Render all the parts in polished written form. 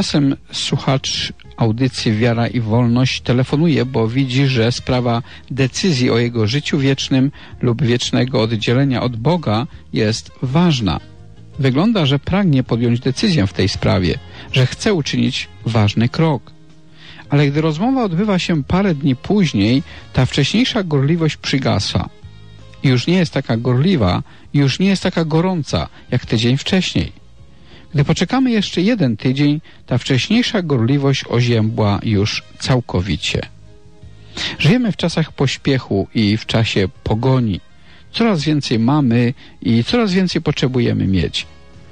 Czasem słuchacz audycji Wiara i Wolność telefonuje, bo widzi, że sprawa decyzji o jego życiu wiecznym lub wiecznego oddzielenia od Boga jest ważna. Wygląda, że pragnie podjąć decyzję w tej sprawie, że chce uczynić ważny krok. Ale gdy rozmowa odbywa się parę dni później, ta wcześniejsza gorliwość przygasa. I już nie jest taka gorliwa, już nie jest taka gorąca, jak tydzień wcześniej. Gdy poczekamy jeszcze 1 tydzień, ta wcześniejsza gorliwość oziębła już całkowicie. Żyjemy w czasach pośpiechu i w czasie pogoni. Coraz więcej mamy i coraz więcej potrzebujemy mieć.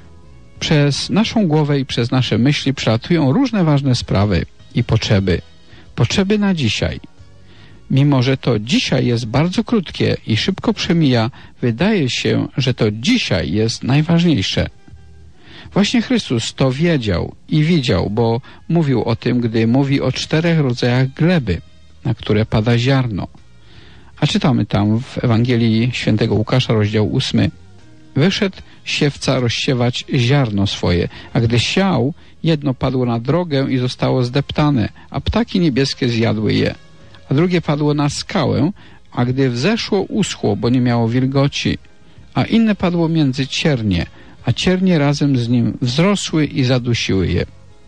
Przez naszą głowę i przez nasze myśli przelatują różne ważne sprawy i potrzeby. Potrzeby na dzisiaj. Mimo że to dzisiaj jest bardzo krótkie i szybko przemija, wydaje się, że to dzisiaj jest najważniejsze. Właśnie Chrystus to wiedział i widział, bo mówił o tym, gdy mówi o 4 rodzajach gleby, na które pada ziarno. A czytamy tam w Ewangelii Świętego Łukasza, rozdział 8. Wyszedł siewca rozsiewać ziarno swoje, a gdy siał, jedno padło na drogę i zostało zdeptane, a ptaki niebieskie zjadły je. A drugie padło na skałę, a gdy wzeszło, uschło, bo nie miało wilgoci. A inne padło między ciernie, a ciernie razem z nim wzrosły i zadusiły je.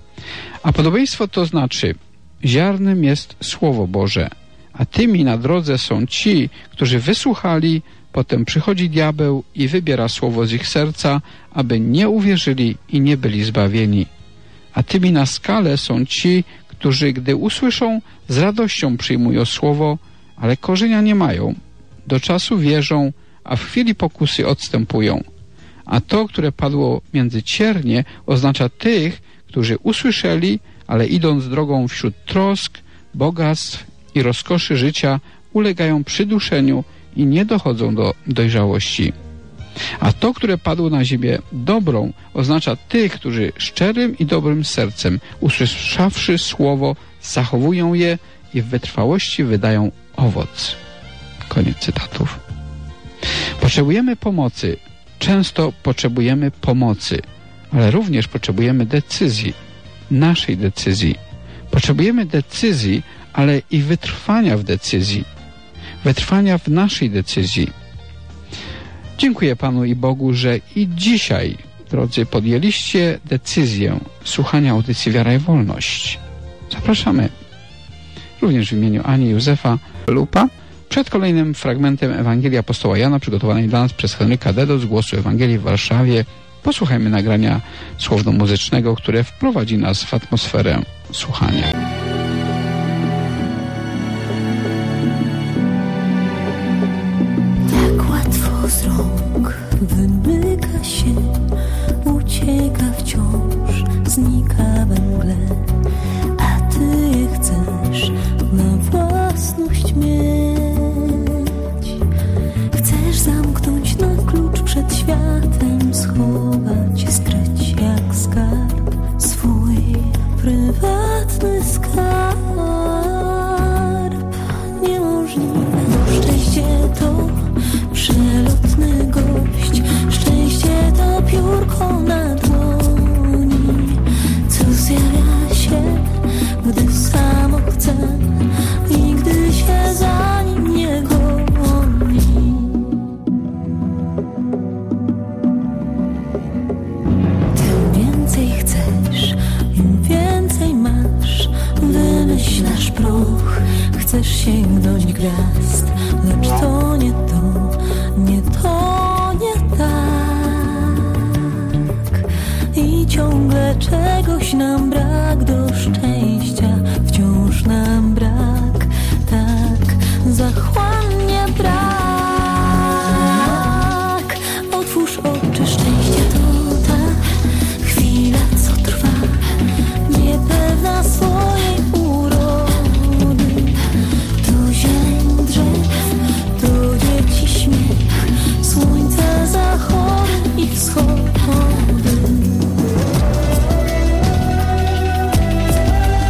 A podobieństwo to znaczy, ziarnem jest Słowo Boże, a tymi na drodze są ci, którzy wysłuchali, potem przychodzi diabeł i wybiera słowo z ich serca, aby nie uwierzyli i nie byli zbawieni. A tymi na skale są ci, którzy gdy usłyszą, z radością przyjmują słowo, ale korzenia nie mają. Do czasu wierzą, a w chwili pokusy odstępują. A to, które padło między ciernie, oznacza tych, którzy usłyszeli, ale idąc drogą wśród trosk, bogactw i rozkoszy życia, ulegają przyduszeniu i nie dochodzą do dojrzałości. A to, które padło na ziemię dobrą, oznacza tych, którzy szczerym i dobrym sercem, usłyszawszy słowo, zachowują je i w wytrwałości wydają owoc. Koniec cytatów. Potrzebujemy pomocy. Często potrzebujemy pomocy, ale również potrzebujemy decyzji, naszej decyzji. Potrzebujemy decyzji, ale i wytrwania w decyzji. Wytrwania w naszej decyzji. Dziękuję Panu i Bogu, że i dzisiaj, drodzy, podjęliście decyzję słuchania audycji Wiara i Wolność. Zapraszamy również w imieniu Ani i Józefa Lupa przed kolejnym fragmentem Ewangelii apostoła Jana przygotowanej dla nas przez Henryka Dedo z Głosu Ewangelii w Warszawie. Posłuchajmy nagrania słowno-muzycznego, które wprowadzi nas w atmosferę słuchania. Tak łatwo z rąk wymyka się, ucieka wciąż, znika we mgle, a ty chcesz na własność mieć. Chcesz zamknąć na klucz przed światem, schować, skryć jak skarb swój prywatny skarb. Niemożliwe, bo szczęście to przelotny gość, szczęście to piórko na dłoni, co zjawia się, gdy samo chce i gdy się za nim nie goni. Tym więcej chcesz, im więcej masz, wymyślasz proch, chcesz sięgnąć gwiazd, lecz to nie to, nie to, nie tak. I ciągle czegoś nam brak, do szczęścia wciąż nam brak, tak zachłannie brak. Otwórz oczy, szczęście to ta chwila, co trwa, niepewna swojej urody. To zieleń drzew, to dzieci śmiech, słońce zachody i wschody.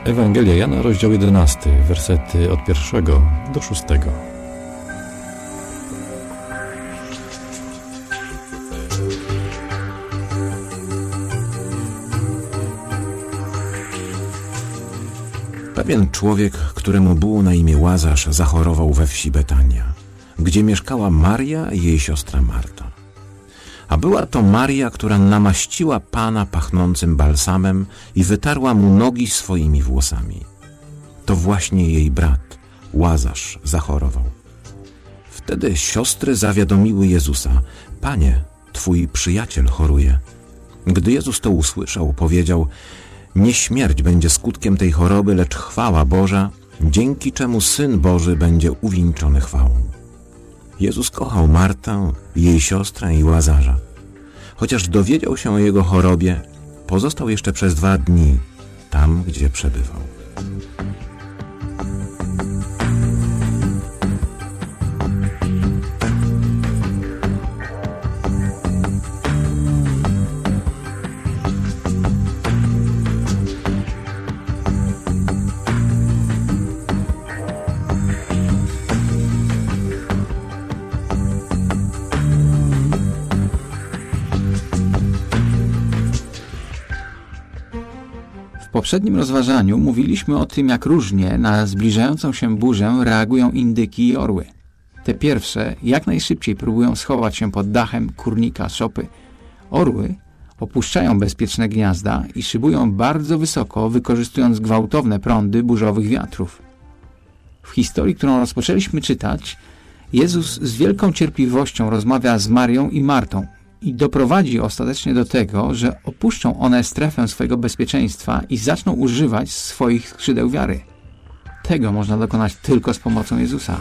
Ewangelia Jana, rozdział 11, wersety od 1 do 6. Pewien człowiek, któremu było na imię Łazarz, zachorował we wsi Betania, gdzie mieszkała Maria i jej siostra Marta. A była to Maria, która namaściła Pana pachnącym balsamem i wytarła mu nogi swoimi włosami. To właśnie jej brat, Łazarz, zachorował. Wtedy siostry zawiadomiły Jezusa: Panie, twój przyjaciel choruje. Gdy Jezus to usłyszał, powiedział: nie śmierć będzie skutkiem tej choroby, lecz chwała Boża, dzięki czemu Syn Boży będzie uwieńczony chwałą. Jezus kochał Martę, jej siostrę i Łazarza. Chociaż dowiedział się o jego chorobie, pozostał jeszcze przez 2 dni tam, gdzie przebywał. W poprzednim rozważaniu mówiliśmy o tym, jak różnie na zbliżającą się burzę reagują indyki i orły. Te pierwsze jak najszybciej próbują schować się pod dachem kurnika, szopy. Orły opuszczają bezpieczne gniazda i szybują bardzo wysoko, wykorzystując gwałtowne prądy burzowych wiatrów. W historii, którą rozpoczęliśmy czytać, Jezus z wielką cierpliwością rozmawia z Marią i Martą i doprowadzi ostatecznie do tego, że opuszczą one strefę swojego bezpieczeństwa i zaczną używać swoich skrzydeł wiary. Tego można dokonać tylko z pomocą Jezusa.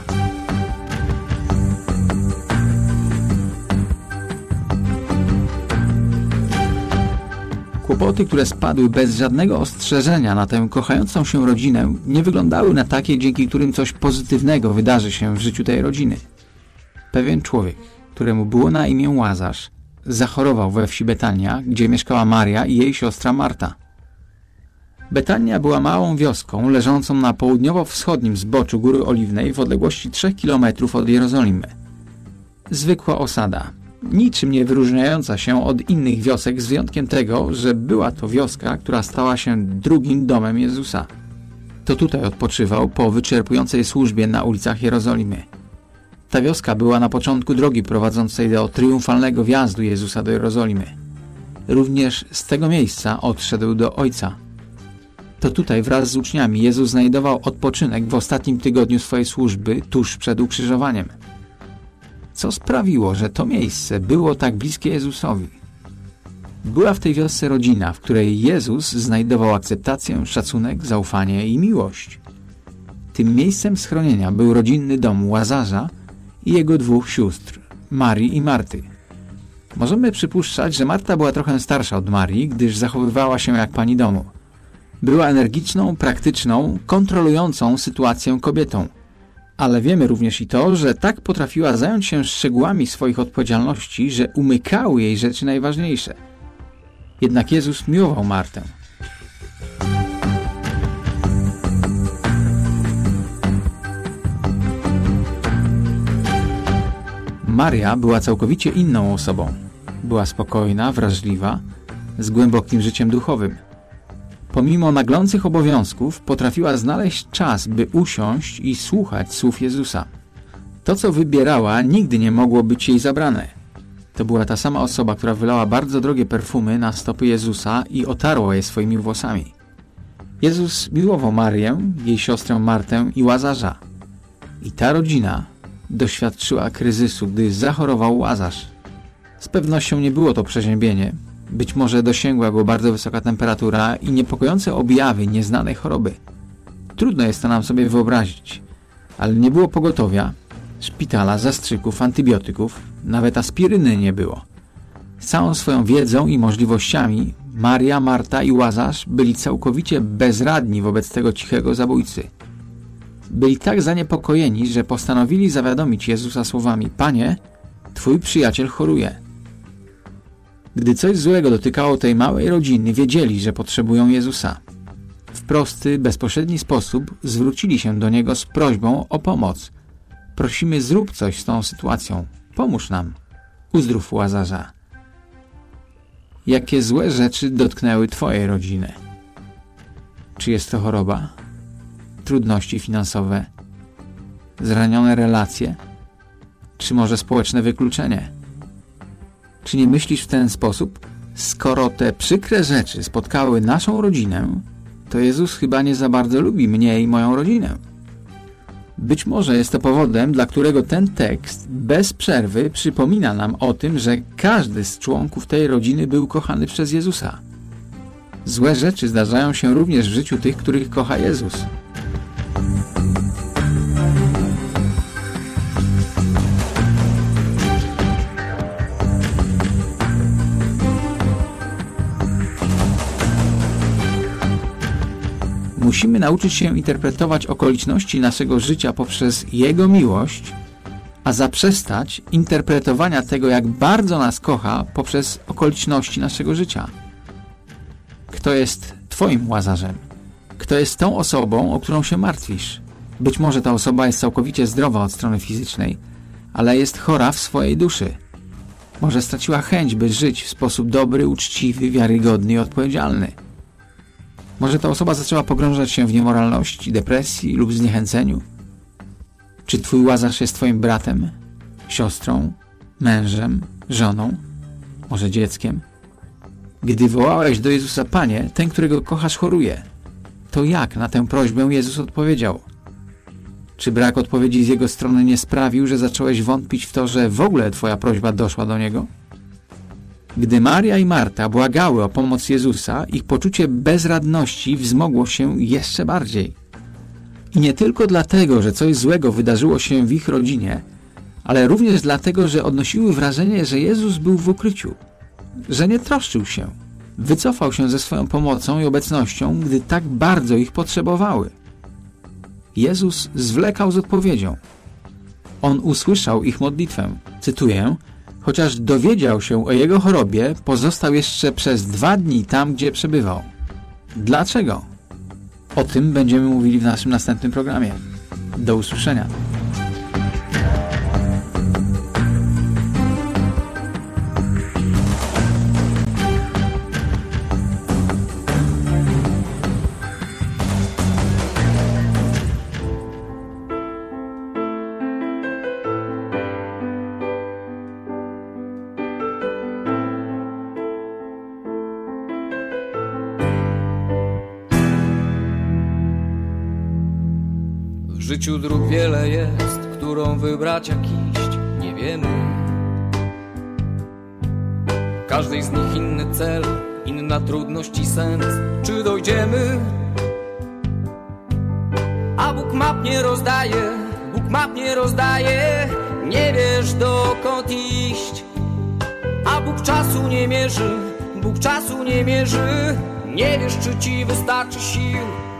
Kłopoty, które spadły bez żadnego ostrzeżenia na tę kochającą się rodzinę, nie wyglądały na takie, dzięki którym coś pozytywnego wydarzy się w życiu tej rodziny. Pewien człowiek, któremu było na imię Łazarz, zachorował we wsi Betania, gdzie mieszkała Maria i jej siostra Marta. Betania była małą wioską leżącą na południowo-wschodnim zboczu Góry Oliwnej w odległości 3 km od Jerozolimy. Zwykła osada, niczym nie wyróżniająca się od innych wiosek, z wyjątkiem tego, że była to wioska, która stała się drugim domem Jezusa. To tutaj odpoczywał po wyczerpującej służbie na ulicach Jerozolimy. Ta wioska była na początku drogi prowadzącej do triumfalnego wjazdu Jezusa do Jerozolimy. Również z tego miejsca odszedł do Ojca. To tutaj wraz z uczniami Jezus znajdował odpoczynek w ostatnim tygodniu swojej służby, tuż przed ukrzyżowaniem. Co sprawiło, że to miejsce było tak bliskie Jezusowi? Była w tej wiosce rodzina, w której Jezus znajdował akceptację, szacunek, zaufanie i miłość. Tym miejscem schronienia był rodzinny dom Łazarza i jego 2 sióstr, Marii i Marty. Możemy przypuszczać, że Marta była trochę starsza od Marii, gdyż zachowywała się jak pani domu. Była energiczną, praktyczną, kontrolującą sytuację kobietą. Ale wiemy również i to, że tak potrafiła zająć się szczegółami swoich odpowiedzialności, że umykały jej rzeczy najważniejsze. Jednak Jezus miłował Martę. Maria była całkowicie inną osobą. Była spokojna, wrażliwa, z głębokim życiem duchowym. Pomimo naglących obowiązków potrafiła znaleźć czas, by usiąść i słuchać słów Jezusa. To, co wybierała, nigdy nie mogło być jej zabrane. To była ta sama osoba, która wylała bardzo drogie perfumy na stopy Jezusa i otarła je swoimi włosami. Jezus miłował Marię, jej siostrę Martę i Łazarza. I ta rodzina doświadczyła kryzysu, gdy zachorował Łazarz. Z pewnością nie było to przeziębienie. Być może dosięgła go bardzo wysoka temperatura i niepokojące objawy nieznanej choroby. Trudno jest to nam sobie wyobrazić, ale nie było pogotowia, szpitala, zastrzyków, antybiotyków, nawet aspiryny nie było. Z całą swoją wiedzą i możliwościami Maria, Marta i Łazarz byli całkowicie bezradni wobec tego cichego zabójcy. Byli tak zaniepokojeni, że postanowili zawiadomić Jezusa słowami: Panie, twój przyjaciel choruje. Gdy coś złego dotykało tej małej rodziny, wiedzieli, że potrzebują Jezusa. w prosty, bezpośredni sposób zwrócili się do Niego z prośbą o pomoc. Prosimy, zrób coś z tą sytuacją. Pomóż nam. Uzdrów Łazarza. Jakie złe rzeczy dotknęły Twojej rodziny? Czy jest to choroba? Trudności finansowe? Zranione relacje? Czy może społeczne wykluczenie? Czy nie myślisz w ten sposób? Skoro te przykre rzeczy spotkały naszą rodzinę, to Jezus chyba nie za bardzo lubi mnie i moją rodzinę. Być może jest to powodem, dla którego ten tekst bez przerwy przypomina nam o tym, że każdy z członków tej rodziny był kochany przez Jezusa. Złe rzeczy zdarzają się również w życiu tych, których kocha Jezus. Musimy nauczyć się interpretować okoliczności naszego życia poprzez Jego miłość, a zaprzestać interpretowania tego, jak bardzo nas kocha, poprzez okoliczności naszego życia. Kto jest Twoim Łazarzem? Kto jest tą osobą, o którą się martwisz? Być może ta osoba jest całkowicie zdrowa od strony fizycznej, ale jest chora w swojej duszy. Może straciła chęć, by żyć w sposób dobry, uczciwy, wiarygodny i odpowiedzialny. Może ta osoba zaczęła pogrążać się w niemoralności, depresji lub zniechęceniu? Czy Twój Łazarz jest Twoim bratem, siostrą, mężem, żoną, może dzieckiem? Gdy wołałeś do Jezusa: Panie, ten, którego kochasz, choruje, to jak na tę prośbę Jezus odpowiedział? Czy brak odpowiedzi z Jego strony nie sprawił, że zacząłeś wątpić w to, że w ogóle Twoja prośba doszła do Niego? Gdy Maria i Marta błagały o pomoc Jezusa, ich poczucie bezradności wzmogło się jeszcze bardziej. I nie tylko dlatego, że coś złego wydarzyło się w ich rodzinie, ale również dlatego, że odnosiły wrażenie, że Jezus był w ukryciu, że nie troszczył się, wycofał się ze swoją pomocą i obecnością, gdy tak bardzo ich potrzebowały. Jezus zwlekał z odpowiedzią. On usłyszał ich modlitwę. Cytuję: chociaż dowiedział się o jego chorobie, pozostał jeszcze przez 2 dni tam, gdzie przebywał. Dlaczego? O tym będziemy mówili w naszym następnym programie. Do usłyszenia. W życiu dróg wiele jest, którą wybrać, jak iść, nie wiemy. W każdej z nich inny cel, inna trudność i sens. Czy dojdziemy? A Bóg map nie rozdaje, Bóg map nie rozdaje. Nie wiesz, dokąd iść. A Bóg czasu nie mierzy, Bóg czasu nie mierzy. Nie wiesz, czy ci wystarczy sił.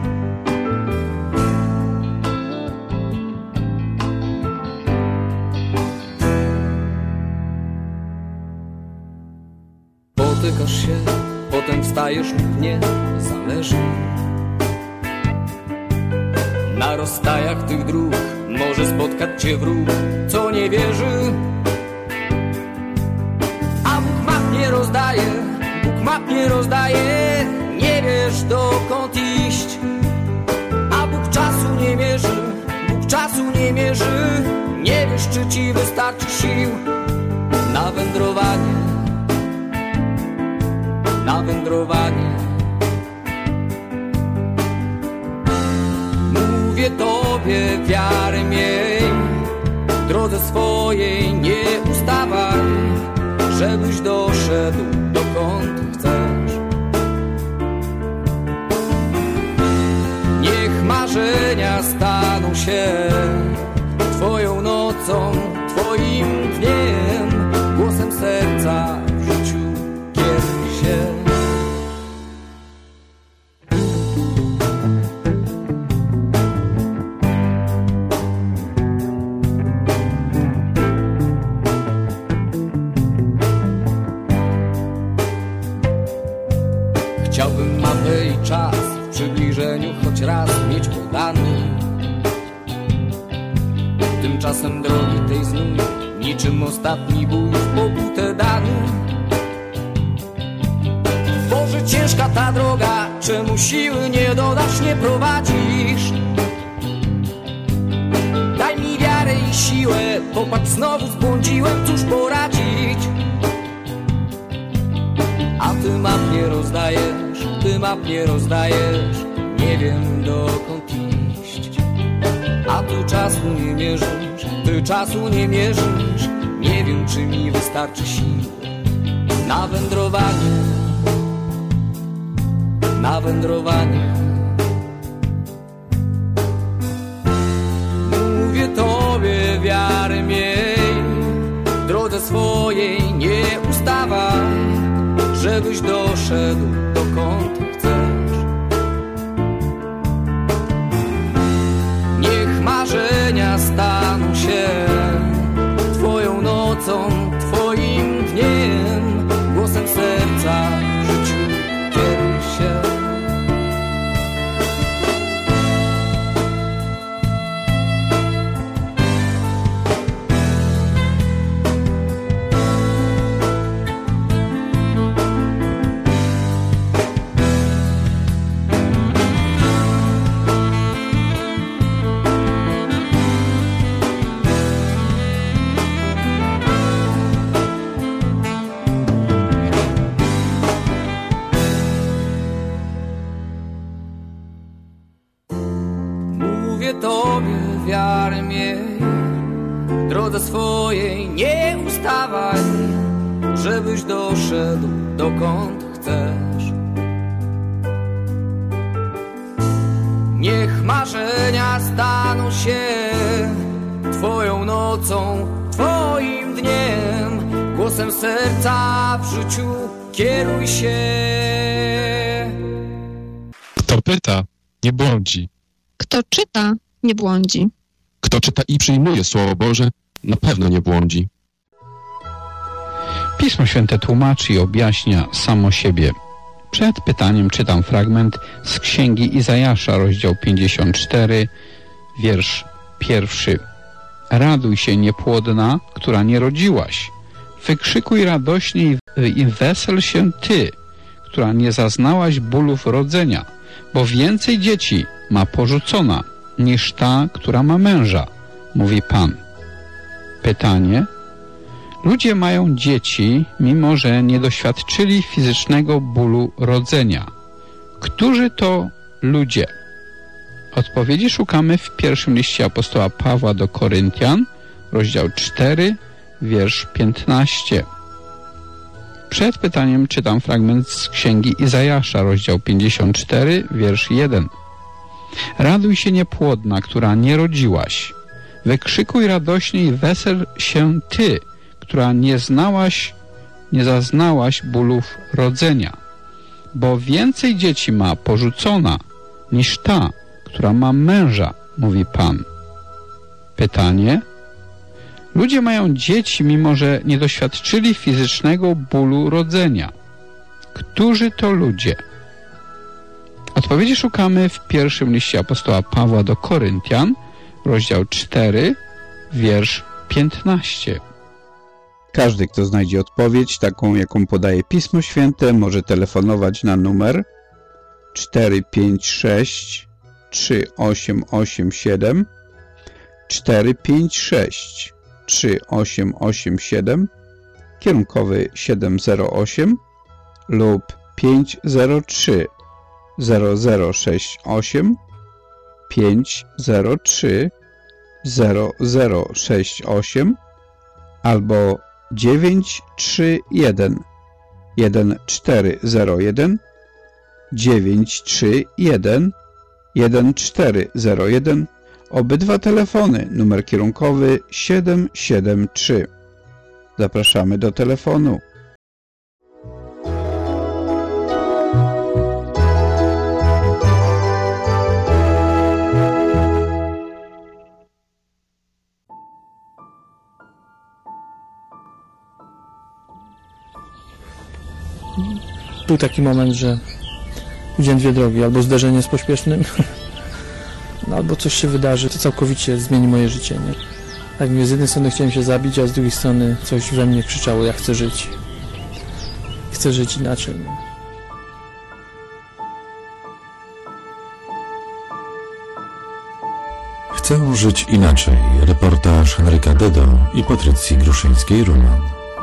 Spotykasz się, potem wstajesz lub nie, zależy. Na rozstajach tych dróg może spotkać cię wróg, co nie wierzy. A Bóg map nie rozdaje, Bóg map nie rozdaje. Nie wiesz, dokąd iść. A Bóg czasu nie mierzy, Bóg czasu nie mierzy. Nie wiesz, czy ci wystarczy sił na wędrowanie, na wędrowanie. Mówię tobie, wiarę miej, w drodze swojej nie ustawaj, żebyś doszedł dokąd chcesz. Niech marzenia staną się twoją nocą, twoim dniem, głosem serca w życiu kieruj się. Chciałbym mapę i czas przybliżeniu choć raz mieć podany. Tymczasem drogi tej znów, niczym ostatni bój w pokutę dany. Boże, ciężka ta droga, czemu siły nie dodasz, nie prowadzisz? Daj mi wiarę i siłę, popatrz, znowu zbłądziłem, cóż poradzić? A ty map nie rozdajesz, ty map nie rozdajesz, nie wiem dokąd iść. A ty czasu nie mierzysz, ty czasu nie mierzysz, nie wiem czy mi wystarczy sił na wędrowanie, na wędrowanie. Mówię tobie, wiary miej, w drodze swojej nie ustawaj, żebyś doszedł dokąd chcesz. Niech marzenia staną się twoją nocą, twoim dniem, głosem serca w życiu kieruj się. Tobie wiary miej, w drodze swojej nie ustawaj, żebyś doszedł dokąd chcesz. Niech marzenia staną się twoją nocą, twoim dniem, głosem serca w życiu kieruj się. Kto pyta, nie błądzi. Kto czyta, nie błądzi. Kto czyta i przyjmuje Słowo Boże, na pewno nie błądzi. Pismo Święte tłumaczy i objaśnia samo siebie. Przed pytaniem czytam fragment z Księgi Izajasza, rozdział 54, wiersz 1. Raduj się, niepłodna, która nie rodziłaś. Wykrzykuj radośnie i wesel się ty, która nie zaznałaś bólów rodzenia, bo więcej dzieci ma porzucona niż ta, która ma męża, mówi Pan. Pytanie. Ludzie mają dzieci, mimo że nie doświadczyli fizycznego bólu rodzenia. Którzy to ludzie? Odpowiedzi szukamy w pierwszym liście apostoła Pawła do Koryntian, rozdział 4, wiersz 15. Przed pytaniem czytam fragment z Księgi Izajasza, rozdział 54, wiersz 1. Raduj się, niepłodna, która nie rodziłaś. Wykrzykuj radośnie i wesel się ty, która nie zaznałaś bólów rodzenia, bo więcej dzieci ma porzucona niż ta, która ma męża, mówi Pan. Pytanie. Ludzie mają dzieci, mimo że nie doświadczyli fizycznego bólu rodzenia. Którzy to ludzie? Odpowiedzi szukamy w pierwszym liście apostoła Pawła do Koryntian, rozdział 4, wiersz 15. Każdy, kto znajdzie odpowiedź, taką jaką podaje Pismo Święte, może telefonować na numer 456 3887 456 3887, kierunkowy 708 lub 503 0068 503 0068 albo 931 1401 931 1401. Obydwa telefony, numer kierunkowy 773. Zapraszamy do telefonu. Był taki moment, że Widziałem dwie drogi, albo zderzenie z pośpiesznym, no, albo coś się wydarzy, co całkowicie zmieni moje życie, nie? Tak mówię, z jednej strony chciałem się zabić, a z drugiej strony coś we mnie krzyczało, ja chcę żyć. Chcę żyć inaczej. Nie? Chcę żyć inaczej. Reportaż Henryka Dedo i Patrycji Gruszyńskiej-Ruman.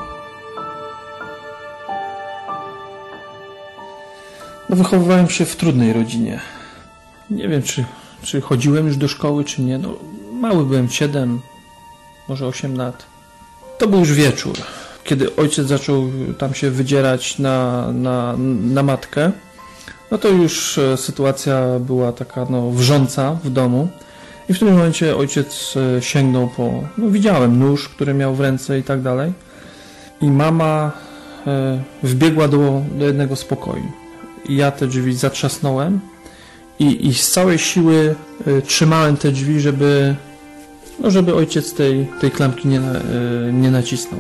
No, wychowywałem się w trudnej rodzinie. Nie wiem, czy chodziłem już do szkoły, czy nie. No, mały byłem, 7, może 8 lat. To był już wieczór, kiedy ojciec zaczął tam się wydzierać na matkę. No to już sytuacja była taka wrząca w domu. I w tym momencie ojciec sięgnął po... No, widziałem nóż, który miał w ręce i tak dalej. I mama wbiegła do jednego z pokoi. I ja te drzwi zatrzasnąłem i z całej siły trzymałem te drzwi, żeby ojciec tej klamki nie nacisnął.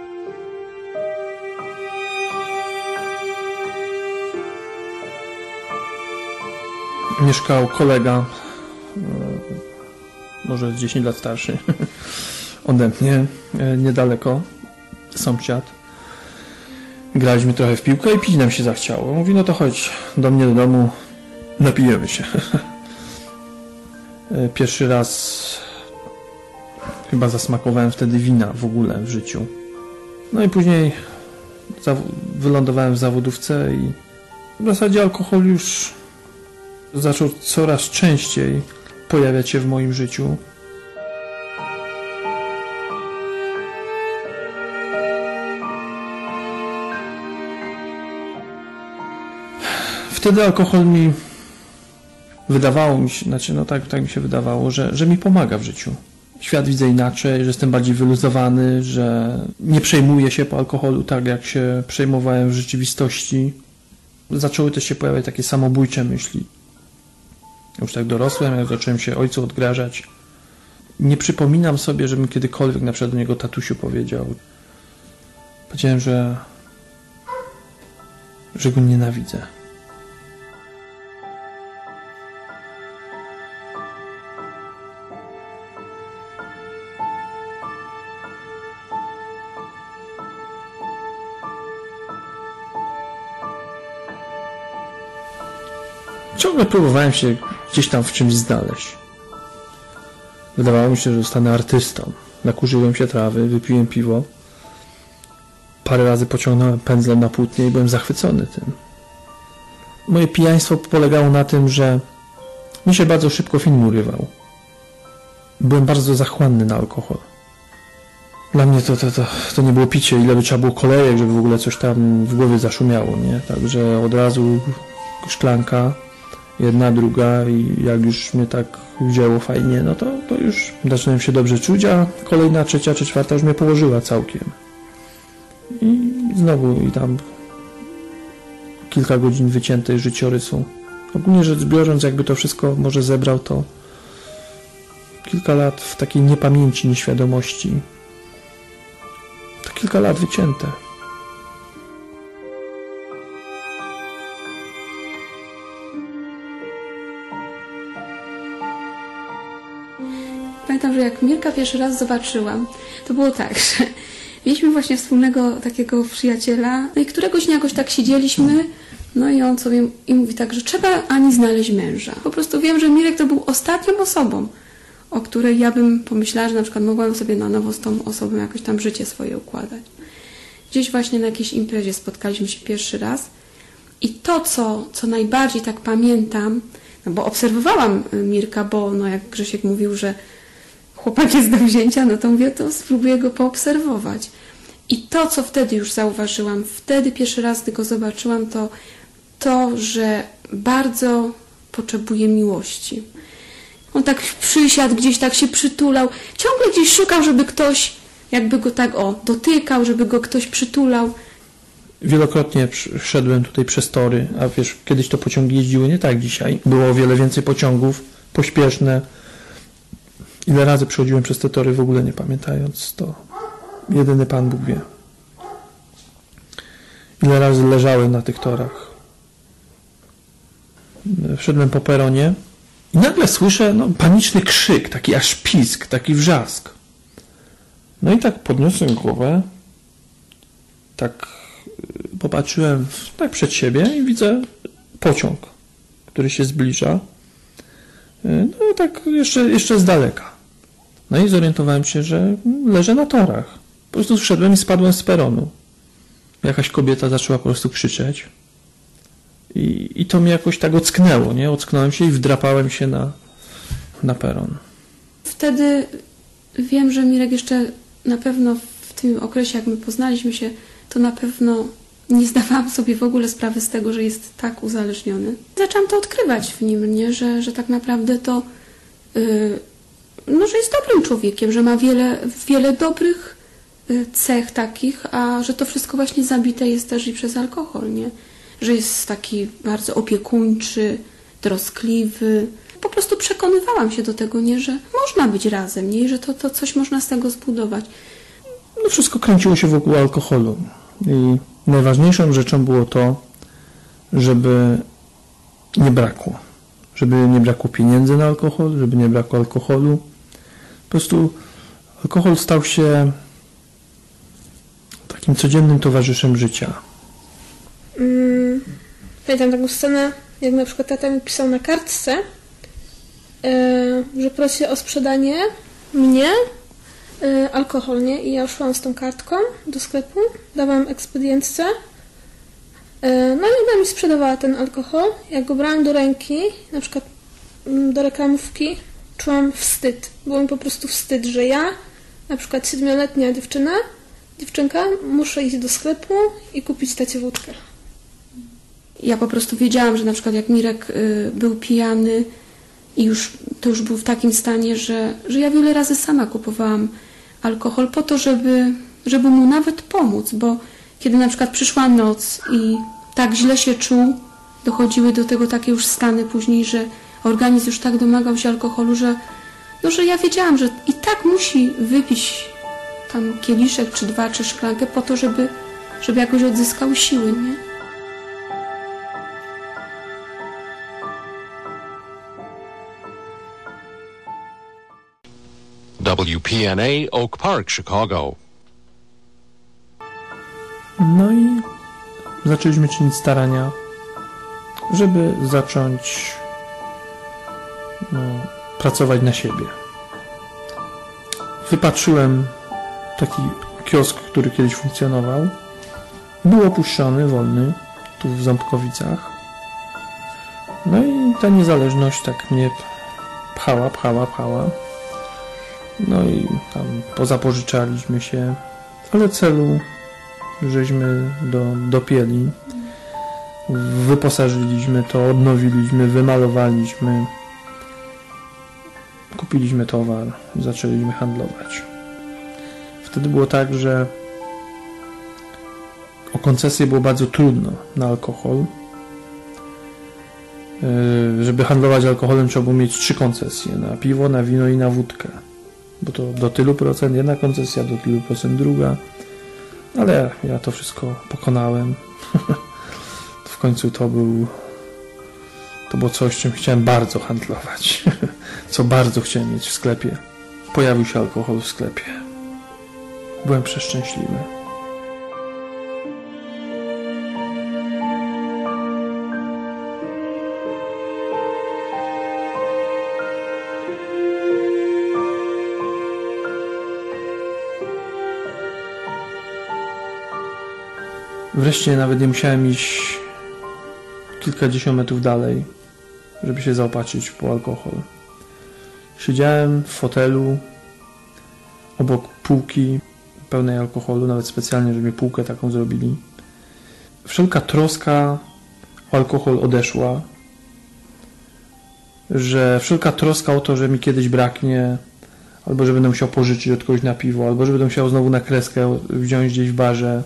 Mieszkał kolega, może 10 lat starszy ode mnie, niedaleko, sąsiad. Graliśmy trochę w piłkę i pić nam się zachciało. Mówi, no to chodź do mnie do domu, napijemy się. Pierwszy raz chyba zasmakowałem wtedy wina w ogóle w życiu. No i później wylądowałem w zawodówce i w zasadzie alkohol już zaczął coraz częściej pojawiać się w moim życiu. Wtedy alkohol mi wydawało mi się, tak mi się wydawało, że mi pomaga w życiu. Świat widzę inaczej, że jestem bardziej wyluzowany, że nie przejmuję się po alkoholu tak, jak się przejmowałem w rzeczywistości. Zaczęły też się pojawiać takie samobójcze myśli. Już tak dorosłem, jak zacząłem się ojcu odgrażać. Nie przypominam sobie, żebym kiedykolwiek na przykład do niego tatusiu powiedział. Powiedziałem, że go nienawidzę. Ciągle próbowałem się gdzieś tam w czymś znaleźć. Wydawało mi się, że zostanę artystą. Nakurzyłem się trawy, wypiłem piwo. Parę razy pociągnąłem pędzlem na płótnie i byłem zachwycony tym. Moje pijaństwo polegało na tym, że mi się bardzo szybko film urywał. Byłem bardzo zachłanny na alkohol. Dla mnie to nie było picie, ile by trzeba było kolejek, żeby w ogóle coś tam w głowie zaszumiało, nie? Także od razu szklanka, jedna, druga i jak już mnie tak wzięło fajnie, no to już zacząłem się dobrze czuć, a kolejna, trzecia czy czwarta już mnie położyła całkiem. I znowu i tam kilka godzin wyciętej życiorysu. Ogólnie rzecz biorąc, jakby to wszystko może zebrał, to kilka lat w takiej niepamięci, nieświadomości. To kilka lat wycięte. Pamiętam, że jak Mirka pierwszy raz zobaczyłam, to było tak, że mieliśmy właśnie wspólnego takiego przyjaciela, no i któregoś dnia jakoś tak siedzieliśmy, no i on sobie i mówi tak, że trzeba Ani znaleźć męża. Po prostu wiem, że Mirek to był ostatnią osobą, o której ja bym pomyślała, że na przykład mogłam sobie na nowo z tą osobą jakoś tam życie swoje układać. Gdzieś właśnie na jakiejś imprezie spotkaliśmy się pierwszy raz i to, co najbardziej tak pamiętam, no bo obserwowałam Mirka, bo no jak Grzesiek mówił, że chłopak jest do wzięcia, no to mówię, to spróbuję go poobserwować. I to, co wtedy już zauważyłam, wtedy pierwszy raz, gdy go zobaczyłam, to, że bardzo potrzebuje miłości. On tak przysiadł, gdzieś tak się przytulał, ciągle gdzieś szukał, żeby ktoś jakby go tak dotykał, żeby go ktoś przytulał. Wielokrotnie szedłem tutaj przez tory, a wiesz, kiedyś to pociągi jeździły nie tak dzisiaj. Było o wiele więcej pociągów, pośpieszne. Ile razy przechodziłem przez te tory, w ogóle nie pamiętając, to jedyny Pan Bóg wie. Ile razy leżałem na tych torach. Wszedłem po peronie i nagle słyszę paniczny krzyk, taki aż pisk, taki wrzask. No i tak podniosłem głowę, tak popatrzyłem tak przed siebie i widzę pociąg, który się zbliża. No tak jeszcze z daleka. No i zorientowałem się, że leżę na torach. Po prostu wszedłem i spadłem z peronu. Jakaś kobieta zaczęła po prostu krzyczeć. I to mnie jakoś tak ocknęło, nie? Ocknąłem się i wdrapałem się na peron. Wtedy wiem, że Mirek jeszcze na pewno w tym okresie, jak my poznaliśmy się, to na pewno nie zdawałam sobie w ogóle sprawy z tego, że jest tak uzależniony. Zaczęłam to odkrywać w nim, nie? Że tak naprawdę to, że jest dobrym człowiekiem, że ma wiele dobrych cech takich, a że to wszystko właśnie zabite jest też i przez alkohol, nie? Że jest taki bardzo opiekuńczy, troskliwy. Po prostu przekonywałam się do tego, nie? Że można być razem, nie? I że to coś można z tego zbudować. No wszystko kręciło się wokół alkoholu. I najważniejszą rzeczą było to, żeby nie brakło. Żeby nie brakło pieniędzy na alkohol, żeby nie brakło alkoholu. Po prostu alkohol stał się takim codziennym towarzyszem życia. Pamiętam taką scenę, jak na przykład tata mi pisał na kartce, że prosi o sprzedanie mnie alkohol, nie? I ja szłam z tą kartką do sklepu, dawałam ekspedientce, no i ona mi sprzedawała ten alkohol. Jak go brałam do ręki, na przykład do reklamówki, czułam wstyd. Było mi po prostu wstyd, że ja, na przykład 7-letnia dziewczynka, muszę iść do sklepu i kupić tacie wódkę. Ja po prostu wiedziałam, że na przykład jak Mirek był pijany i to już był w takim stanie, że ja wiele razy sama kupowałam alkohol po to, żeby mu nawet pomóc, bo kiedy na przykład przyszła noc i tak źle się czuł, dochodziły do tego takie już stany później, że organizm już tak domagał się alkoholu, że ja wiedziałam, że i tak musi wypić tam kieliszek, czy 2, czy szklankę po to, żeby jakoś odzyskał siły, nie? WPNA Oak Park, Chicago. No i zaczęliśmy czynić starania, żeby zacząć pracować na siebie. Wypatrzyłem taki kiosk, który kiedyś funkcjonował. Był opuszczony, wolny, tu w Ząbkowicach. No i ta niezależność tak mnie pchała. No i tam pozapożyczaliśmy się, ale celu żeśmy dopięli. Wyposażyliśmy to, odnowiliśmy, wymalowaliśmy. Kupiliśmy towar, zaczęliśmy handlować. Wtedy było tak, że o koncesję było bardzo trudno na alkohol. Żeby handlować alkoholem, trzeba było mieć 3 koncesje. Na piwo, na wino i na wódkę. Bo to do tylu procent jedna koncesja, do tylu procent druga. Ale ja to wszystko pokonałem. W końcu to było coś, czym chciałem bardzo handlować. Co bardzo chciałem mieć w sklepie. Pojawił się alkohol w sklepie. Byłem przeszczęśliwy. Wreszcie nawet nie musiałem iść kilkadziesiąt metrów dalej, żeby się zaopatrzyć po alkohol. Siedziałem w fotelu obok półki pełnej alkoholu, nawet specjalnie, żeby mi półkę taką zrobili. Wszelka troska o alkohol odeszła, że wszelka troska o to, że mi kiedyś braknie, albo że będę musiał pożyczyć od kogoś na piwo, albo że będę musiał znowu na kreskę wziąć gdzieś w barze.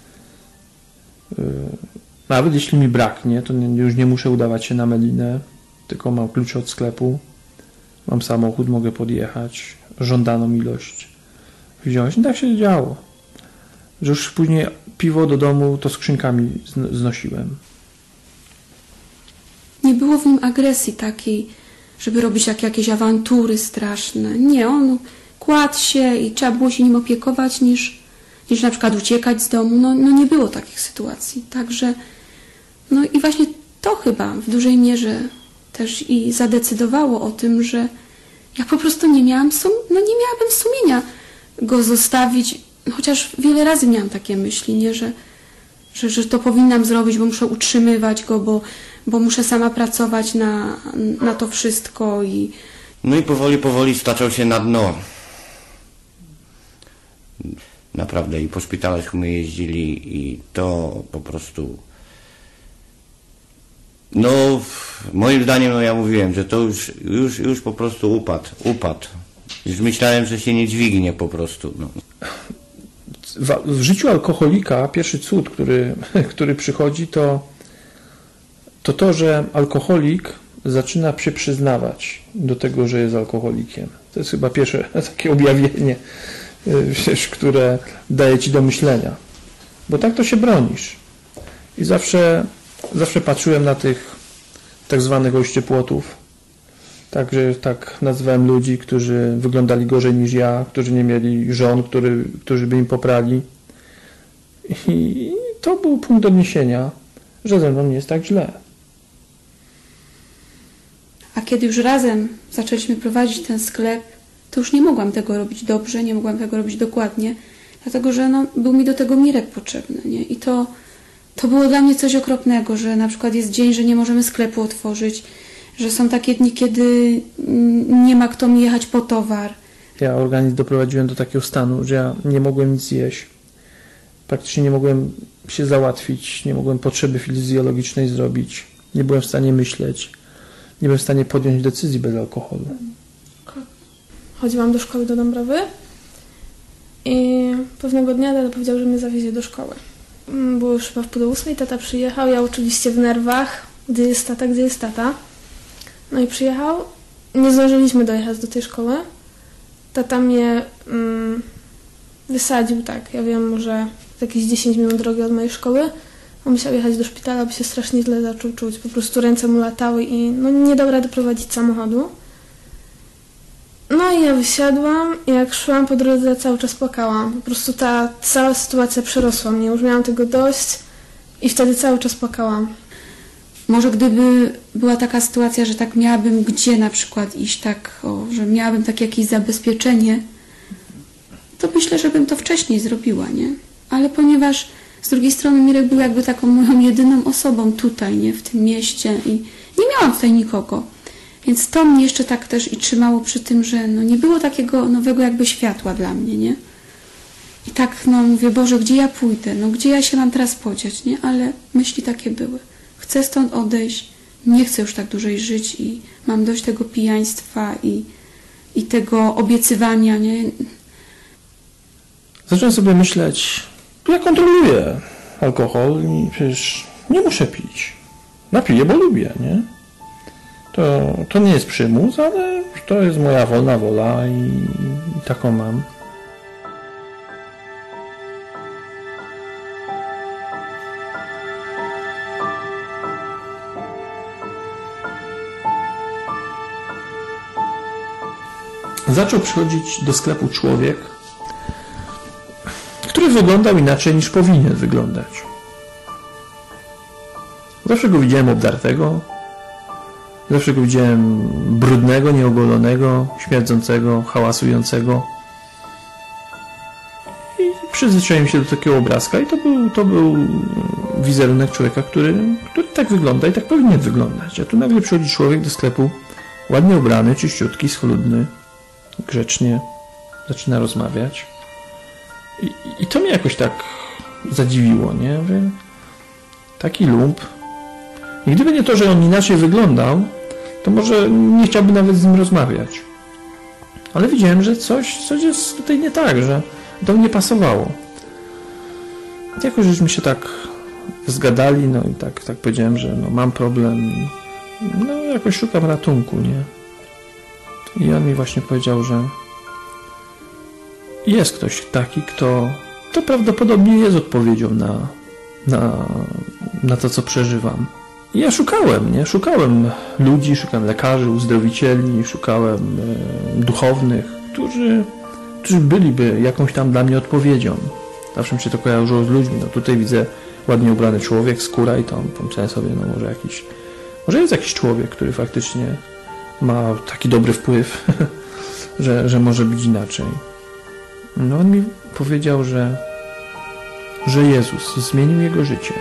Nawet jeśli mi braknie, to już nie muszę udawać się na melinę, tylko mam klucze od sklepu, mam samochód, mogę podjechać, żądaną ilość wziąć. I tak się działo, że już później piwo do domu to skrzynkami znosiłem. nie było w nim agresji takiej, żeby robić jakieś awantury straszne. Nie, on kładł się i trzeba było się nim opiekować, niż na przykład uciekać z domu. No nie było takich sytuacji. Także, no i właśnie to chyba w dużej mierze też i zadecydowało o tym, że ja po prostu nie miałabym sumienia go zostawić, chociaż wiele razy miałam takie myśli, nie, że to powinnam zrobić, bo muszę utrzymywać go, bo muszę sama pracować na to wszystko. No i powoli staczał się na dno. Naprawdę i po szpitalach my jeździli i to po prostu... No, moim zdaniem, no ja mówiłem, że to już po prostu upadł. Już myślałem, że się nie dźwignie po prostu. No. W życiu alkoholika pierwszy cud, który przychodzi, to, że alkoholik zaczyna się przyznawać do tego, że jest alkoholikiem. To jest chyba pierwsze takie objawienie, które daje ci do myślenia. Bo tak to się bronisz. I zawsze patrzyłem na tych tak zwanych ościepłotów. Także tak nazywałem ludzi, którzy wyglądali gorzej niż ja, którzy nie mieli żon, którzy by im poprali. I to był punkt odniesienia, że ze mną nie jest tak źle. A kiedy już razem zaczęliśmy prowadzić ten sklep, to już nie mogłam tego robić dobrze, nie mogłam tego robić dokładnie, dlatego że był mi do tego Mirek potrzebny. Nie? I to było dla mnie coś okropnego, że na przykład jest dzień, że nie możemy sklepu otworzyć, że są takie dni, kiedy nie ma kto mi jechać po towar. Ja organizm doprowadziłem do takiego stanu, że ja nie mogłem nic jeść. Praktycznie nie mogłem się załatwić, nie mogłem potrzeby fizjologicznej zrobić, nie byłem w stanie myśleć, nie byłem w stanie podjąć decyzji bez alkoholu. Chodziłam do szkoły do Dąbrowy i pewnego dnia tata powiedział, że mnie zawiezie do szkoły. Było już chyba w 7:30, tata przyjechał, ja oczywiście w nerwach, gdzie jest tata. No i przyjechał, nie zdążyliśmy dojechać do tej szkoły. Tata mnie wysadził, tak, ja wiem, może jakieś 10 minut drogi od mojej szkoły. On musiał jechać do szpitala, by się strasznie źle zaczął czuć. Po prostu ręce mu latały i nie dał rady prowadzić samochodu. No i ja wysiadłam i jak szłam po drodze, cały czas płakałam. Po prostu ta cała sytuacja przerosła mnie. Już miałam tego dość i wtedy cały czas płakałam. Może gdyby była taka sytuacja, że tak miałabym gdzie na przykład iść, że miałabym takie jakieś zabezpieczenie, to myślę, że bym to wcześniej zrobiła, nie? Ale ponieważ z drugiej strony Mirek był jakby taką moją jedyną osobą tutaj, nie? W tym mieście i nie miałam tutaj nikogo. Więc to mnie jeszcze tak też i trzymało przy tym, że nie było takiego nowego jakby światła dla mnie, nie? I tak mówię, Boże, gdzie ja pójdę? Gdzie ja się mam teraz podziać, nie? Ale myśli takie były. Chcę stąd odejść, nie chcę już tak dłużej żyć i mam dość tego pijaństwa i tego obiecywania, nie? Zacząłem sobie myśleć, ja kontroluję alkohol i przecież nie muszę pić. Napiję, bo lubię, nie? To nie jest przymus, ale to jest moja wolna wola i taką mam. Zaczął przychodzić do sklepu człowiek, który wyglądał inaczej niż powinien wyglądać. Zawsze go widziałem obdartego, zawsze go widziałem brudnego, nieogolonego, śmierdzącego, hałasującego. I przyzwyczaiłem się do takiego obrazka i to był wizerunek człowieka, który tak wygląda i tak powinien wyglądać. A tu nagle przychodzi człowiek do sklepu, ładnie ubrany, czyściutki, schludny, grzecznie zaczyna rozmawiać. I to mnie jakoś tak zadziwiło, nie? Taki lump. I gdyby nie to, że on inaczej wyglądał, to może nie chciałbym nawet z nim rozmawiać. Ale widziałem, że coś jest tutaj nie tak, że to nie pasowało. Jakoś żeśmy się tak zgadali, i tak powiedziałem, że mam problem, jakoś szukam ratunku, nie? I on mi właśnie powiedział, że jest ktoś taki, kto prawdopodobnie jest odpowiedzią na to, co przeżywam. Ja szukałem ludzi, szukałem lekarzy, uzdrowicieli, szukałem duchownych, którzy byliby jakąś tam dla mnie odpowiedzią. Zawsze mi się to kojarzyło z ludźmi. No tutaj widzę ładnie ubrany człowiek, skóra i tam pomyślałem sobie, no może jest jakiś człowiek, który faktycznie ma taki dobry wpływ, że może być inaczej. No on mi powiedział, że Jezus zmienił jego życie.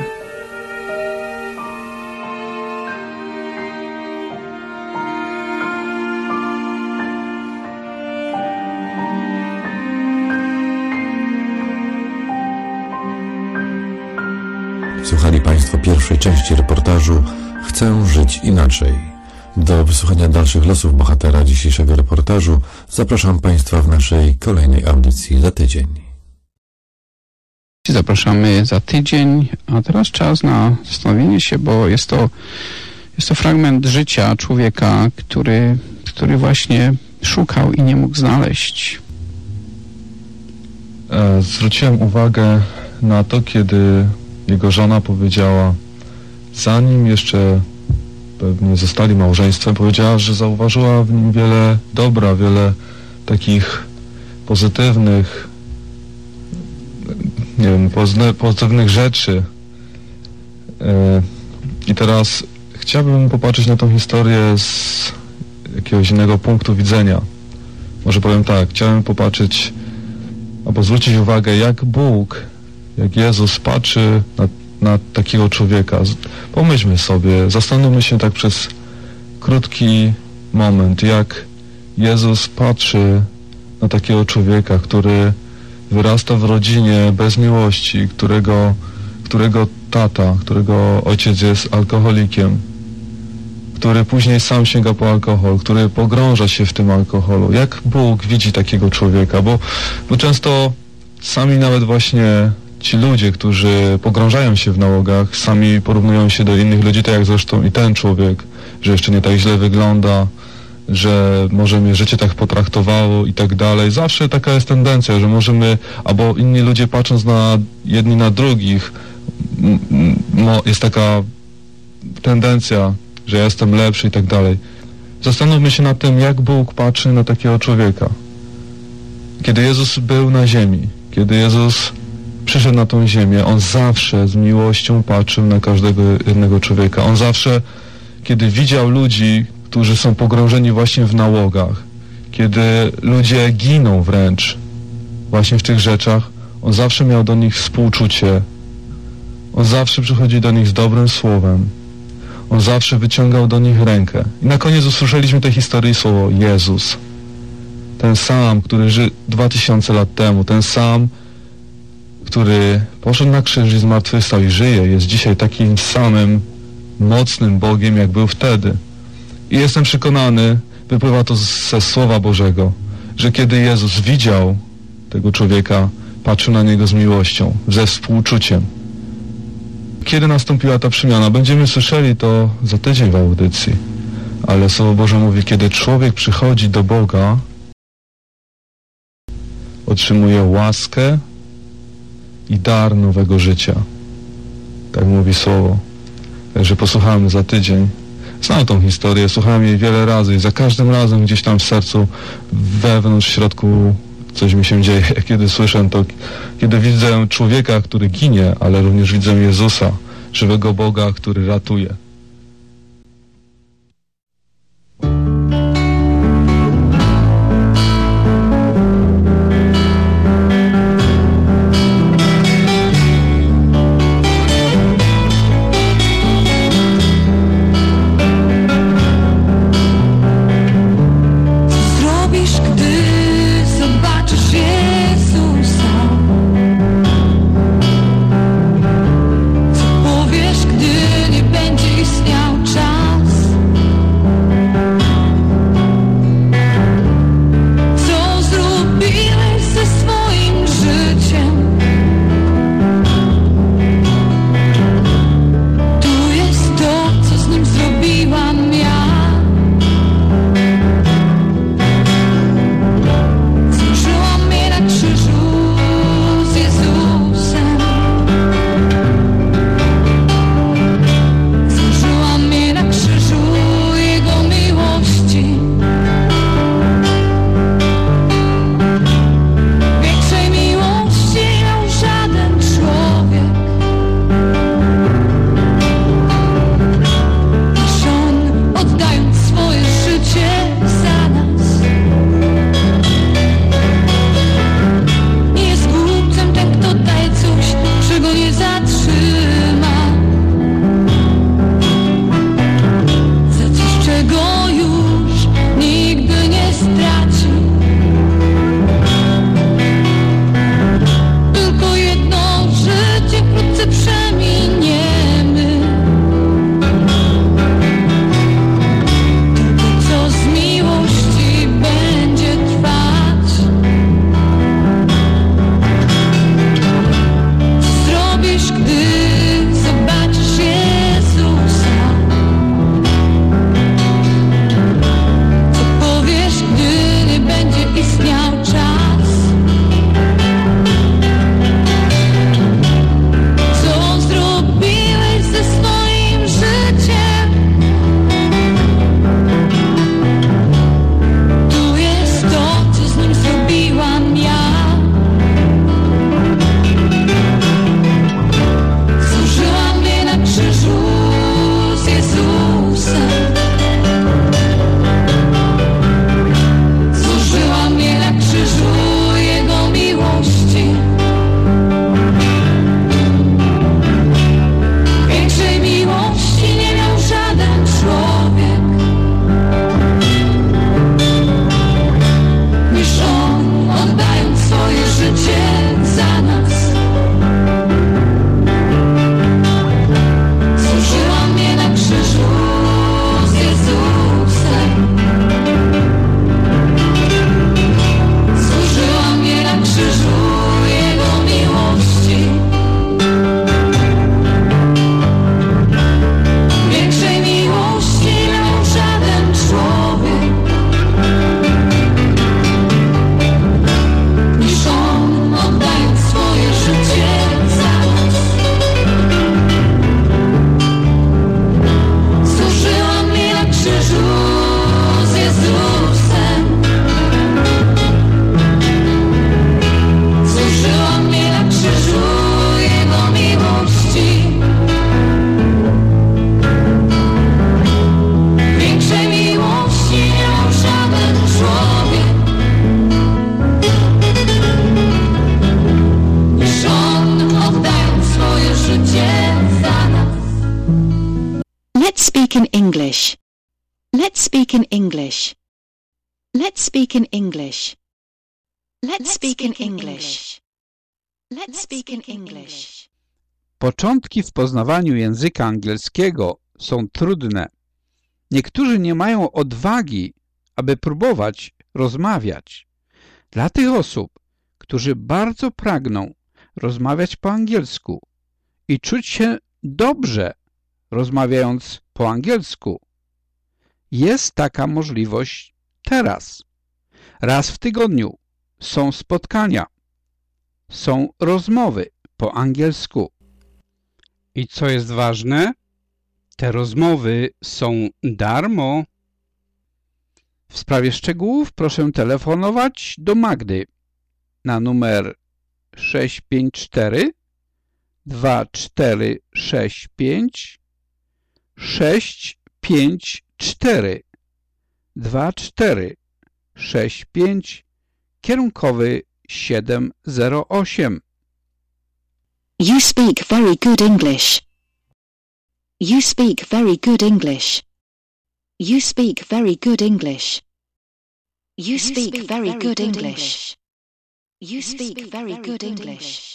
Słuchali Państwo pierwszej części reportażu Chcę żyć inaczej. Do wysłuchania dalszych losów bohatera dzisiejszego reportażu zapraszam Państwa w naszej kolejnej audycji za tydzień. Zapraszamy za tydzień, a teraz czas na zastanowienie się, bo jest to fragment życia człowieka, który właśnie szukał i nie mógł znaleźć. Zwróciłem uwagę na to, kiedy jego żona powiedziała, zanim jeszcze pewnie zostali małżeństwem, powiedziała, że zauważyła w nim wiele dobra, wiele takich pozytywnych, nie wiem, pozytywnych rzeczy. I teraz chciałbym popatrzeć na tą historię z jakiegoś innego punktu widzenia. Może powiem tak, chciałem popatrzeć albo zwrócić uwagę, jak Bóg, jak Jezus patrzy na takiego człowieka. Pomyślmy sobie, zastanówmy się tak przez krótki moment, jak Jezus patrzy na takiego człowieka, który wyrasta w rodzinie bez miłości, którego ojciec jest alkoholikiem, który później sam sięga po alkohol, który pogrąża się w tym alkoholu. Jak Bóg widzi takiego człowieka? Bo często sami nawet właśnie ci ludzie, którzy pogrążają się w nałogach, sami porównują się do innych ludzi, tak jak zresztą i ten człowiek, że jeszcze nie tak źle wygląda, że może mnie życie tak potraktowało i tak dalej. Zawsze taka jest tendencja, że możemy, albo inni ludzie patrząc na jedni na drugich, jest taka tendencja, że ja jestem lepszy i tak dalej. Zastanówmy się nad tym, jak Bóg patrzy na takiego człowieka. Kiedy Jezus był na ziemi, kiedy Jezus przyszedł na tą ziemię, On zawsze z miłością patrzył na każdego jednego człowieka. On zawsze, kiedy widział ludzi, którzy są pogrążeni właśnie w nałogach, kiedy ludzie giną wręcz właśnie w tych rzeczach, On zawsze miał do nich współczucie. On zawsze przychodzi do nich z dobrym słowem. On zawsze wyciągał do nich rękę. I na koniec usłyszeliśmy tej historii słowo Jezus. Ten sam, który żył 2000 lat temu, ten sam, który poszedł na krzyż i zmartwychwstał i żyje, jest dzisiaj takim samym mocnym Bogiem, jak był wtedy. I jestem przekonany, wypływa to ze Słowa Bożego, że kiedy Jezus widział tego człowieka, patrzył na niego z miłością, ze współczuciem. Kiedy nastąpiła ta przemiana? Będziemy słyszeli to za tydzień w audycji, ale Słowo Boże mówi, kiedy człowiek przychodzi do Boga, otrzymuje łaskę i dar nowego życia. Tak mówi Słowo. Także posłuchamy za tydzień. Znam tą historię, słuchałem jej wiele razy i za każdym razem gdzieś tam w sercu, wewnątrz, w środku coś mi się dzieje. Kiedy słyszę to, kiedy widzę człowieka, który ginie, ale również widzę Jezusa, żywego Boga, który ratuje. Powiesz, gdy nie będzie English. Let's speak in English. Let's speak in English. Let's speak in English. Let's speak in English. Początki w poznawaniu języka angielskiego są trudne. Niektórzy nie mają odwagi, aby próbować rozmawiać. Dla tych osób, którzy bardzo pragną rozmawiać po angielsku i czuć się dobrze rozmawiając po angielsku, jest taka możliwość teraz. Raz w tygodniu są spotkania, są rozmowy po angielsku. I co jest ważne? Te rozmowy są darmo. W sprawie szczegółów proszę telefonować do Magdy na numer 654 2465 654 2465 kierunkowy 708. You speak very good English. You speak very good English. You speak very good English. You speak very good English. You speak very good English.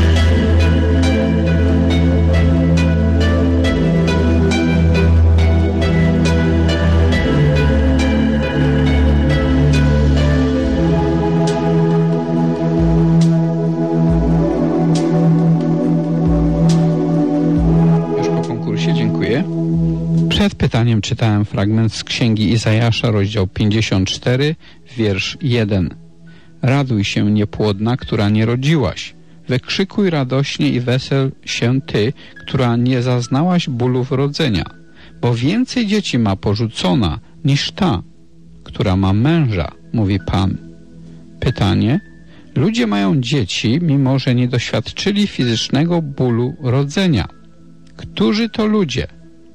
Dziękuję. Przed pytaniem czytałem fragment z Księgi Izajasza, rozdział 54, wiersz 1. Raduj się, niepłodna, która nie rodziłaś. Wykrzykuj radośnie i wesel się ty, która nie zaznałaś bólów rodzenia, bo więcej dzieci ma porzucona niż ta, która ma męża, mówi Pan. Pytanie. Ludzie mają dzieci, mimo że nie doświadczyli fizycznego bólu rodzenia. Którzy to ludzie?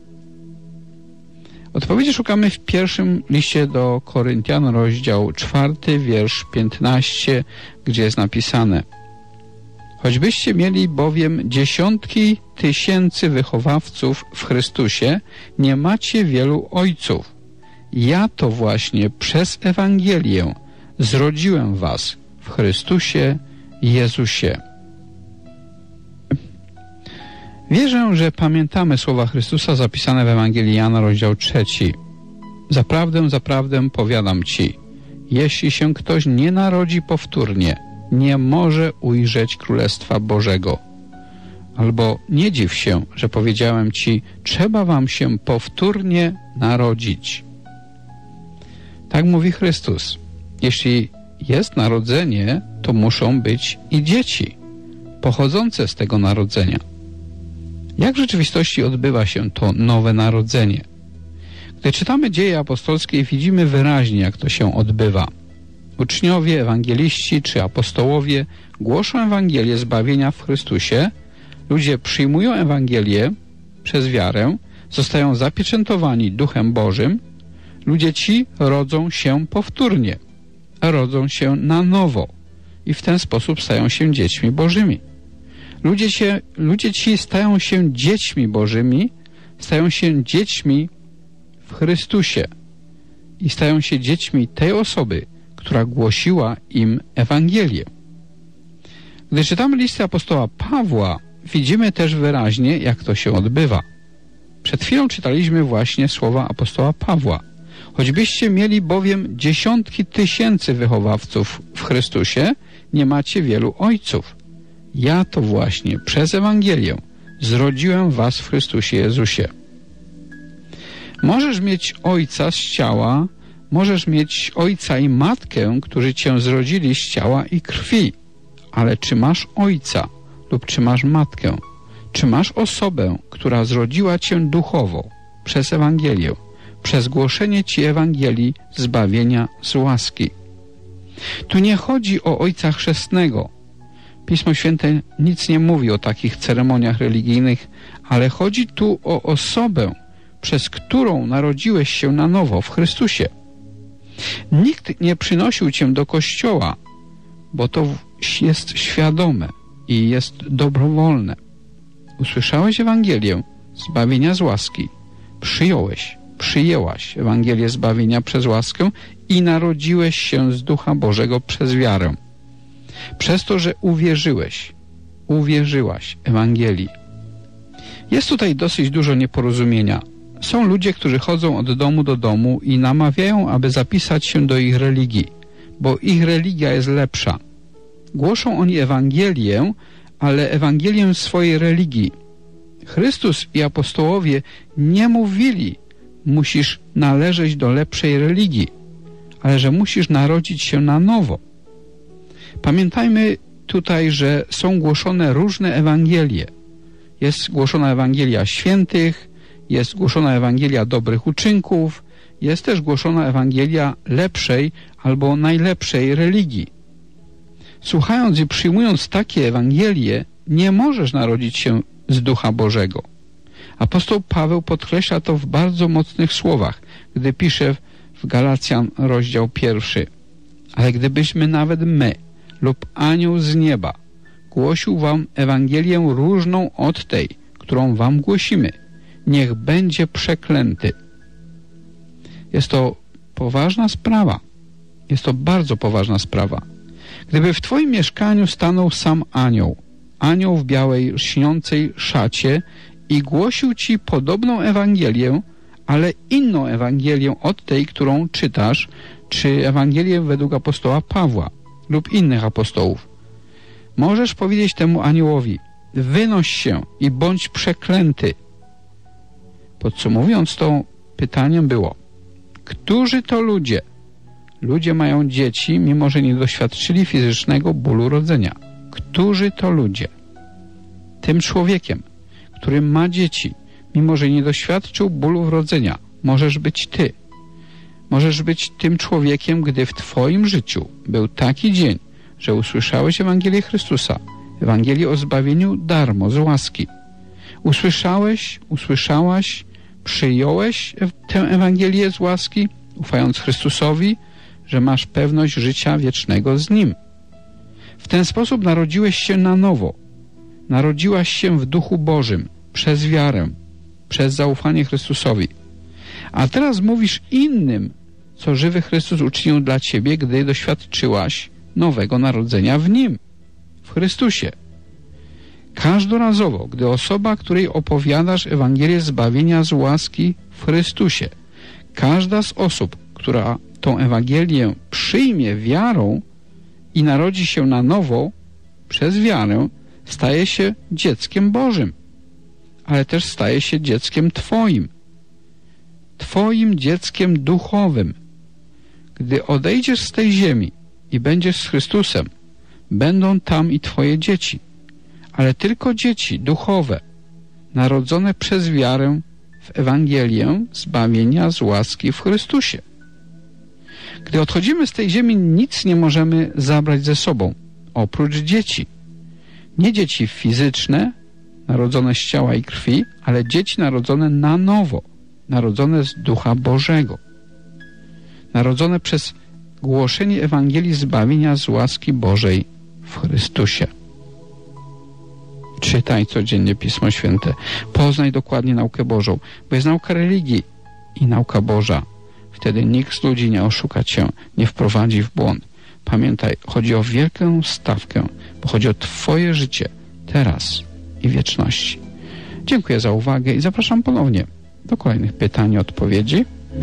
Odpowiedzi szukamy w pierwszym liście do Koryntian, rozdział 4, wiersz 15, gdzie jest napisane: choćbyście mieli bowiem dziesiątki tysięcy wychowawców w Chrystusie, nie macie wielu ojców. Ja to właśnie przez Ewangelię zrodziłem was w Chrystusie Jezusie. Wierzę, że pamiętamy słowa Chrystusa zapisane w Ewangelii Jana, rozdział 3. Zaprawdę, zaprawdę powiadam ci, jeśli się ktoś nie narodzi powtórnie, nie może ujrzeć Królestwa Bożego. Albo nie dziw się, że powiedziałem ci, trzeba wam się powtórnie narodzić. Tak mówi Chrystus. Jeśli jest narodzenie, to muszą być i dzieci pochodzące z tego narodzenia. Jak w rzeczywistości odbywa się to nowe narodzenie? Gdy czytamy Dzieje apostolskie, widzimy wyraźnie, jak to się odbywa. Uczniowie, ewangeliści czy apostołowie głoszą Ewangelię zbawienia w Chrystusie, ludzie przyjmują Ewangelię przez wiarę, zostają zapieczętowani Duchem Bożym, ludzie ci rodzą się powtórnie, rodzą się na nowo i w ten sposób stają się dziećmi Bożymi. Ludzie ci stają się dziećmi Bożymi, stają się dziećmi w Chrystusie i stają się dziećmi tej osoby, która głosiła im Ewangelię. Gdy czytamy listy apostoła Pawła, widzimy też wyraźnie, jak to się odbywa. Przed chwilą czytaliśmy właśnie słowa apostoła Pawła. Choćbyście mieli bowiem dziesiątki tysięcy wychowawców w Chrystusie, nie macie wielu ojców. Ja to właśnie przez Ewangelię zrodziłem was w Chrystusie Jezusie. Możesz mieć ojca z ciała, możesz mieć ojca i matkę, którzy cię zrodzili z ciała i krwi. Ale czy masz ojca lub czy masz matkę? Czy masz osobę, która zrodziła cię duchowo przez Ewangelię, przez głoszenie ci Ewangelii zbawienia z łaski? Tu nie chodzi o ojca chrzestnego. Pismo Święte nic nie mówi o takich ceremoniach religijnych, ale chodzi tu o osobę, przez którą narodziłeś się na nowo w Chrystusie. Nikt nie przynosił cię do kościoła, bo to jest świadome i jest dobrowolne. Usłyszałeś Ewangelię zbawienia z łaski, przyjąłeś przyjęłaś Ewangelię zbawienia przez łaskę i narodziłeś się z Ducha Bożego przez wiarę. Przez to, że uwierzyłaś Ewangelii. Jest tutaj dosyć dużo nieporozumienia. Są ludzie, którzy chodzą od domu do domu i namawiają, aby zapisać się do ich religii, bo ich religia jest lepsza. Głoszą oni Ewangelię, ale Ewangelię swojej religii. Chrystus i apostołowie nie mówili, musisz należeć do lepszej religii, ale że musisz narodzić się na nowo. Pamiętajmy tutaj, że są głoszone różne Ewangelie. Jest głoszona Ewangelia świętych, jest głoszona Ewangelia dobrych uczynków, jest też głoszona Ewangelia lepszej albo najlepszej religii. Słuchając i przyjmując takie Ewangelie, nie możesz narodzić się z Ducha Bożego. Apostoł Paweł podkreśla to w bardzo mocnych słowach, gdy pisze w Galacjan rozdział 1. Ale gdybyśmy nawet my lub anioł z nieba głosił wam Ewangelię różną od tej, którą wam głosimy, niech będzie przeklęty. Jest to poważna sprawa. Jest to bardzo poważna sprawa. Gdyby w twoim mieszkaniu stanął sam anioł w białej, lśniącej szacie i głosił ci podobną Ewangelię, ale inną Ewangelię od tej, którą czytasz, czy Ewangelię według apostoła Pawła lub innych apostołów, możesz powiedzieć temu aniołowi: wynoś się i bądź przeklęty. Podsumowując to, pytaniem było: którzy to ludzie? Ludzie mają dzieci, mimo że nie doświadczyli fizycznego bólu rodzenia. Którzy to ludzie? Tym człowiekiem, który ma dzieci, mimo że nie doświadczył bólu wrodzenia, możesz być ty. Możesz być tym człowiekiem, gdy w twoim życiu był taki dzień, że usłyszałeś Ewangelię Chrystusa, Ewangelię o zbawieniu darmo, z łaski. Usłyszałaś, przyjąłeś tę Ewangelię z łaski, ufając Chrystusowi, że masz pewność życia wiecznego z Nim. W ten sposób narodziłeś się na nowo. Narodziłaś się w Duchu Bożym, przez wiarę, przez zaufanie Chrystusowi. A teraz mówisz innym, co żywy Chrystus uczynił dla ciebie, gdy doświadczyłaś nowego narodzenia w Nim, w Chrystusie. Każdorazowo, gdy osoba, której opowiadasz Ewangelię zbawienia z łaski w Chrystusie, każda z osób, która tą Ewangelię przyjmie wiarą i narodzi się na nowo przez wiarę, staje się dzieckiem Bożym, ale też staje się dzieckiem Twoim dzieckiem duchowym. Gdy odejdziesz z tej ziemi i będziesz z Chrystusem, będą tam i Twoje dzieci, ale tylko dzieci duchowe, narodzone przez wiarę w Ewangelię zbawienia z łaski w Chrystusie. Gdy odchodzimy z tej ziemi, nic nie możemy zabrać ze sobą, oprócz dzieci. Nie dzieci fizyczne, narodzone z ciała i krwi, ale dzieci narodzone na nowo, narodzone z Ducha Bożego, narodzone przez głoszenie Ewangelii zbawienia z łaski Bożej w Chrystusie. Czytaj codziennie Pismo Święte. Poznaj dokładnie naukę Bożą, bo jest nauka religii i nauka Boża. Wtedy nikt z ludzi nie oszuka cię, nie wprowadzi w błąd. Pamiętaj, chodzi o wielką stawkę, bo chodzi o Twoje życie, teraz i wieczności. Dziękuję za uwagę i zapraszam ponownie do kolejnych pytań i odpowiedzi.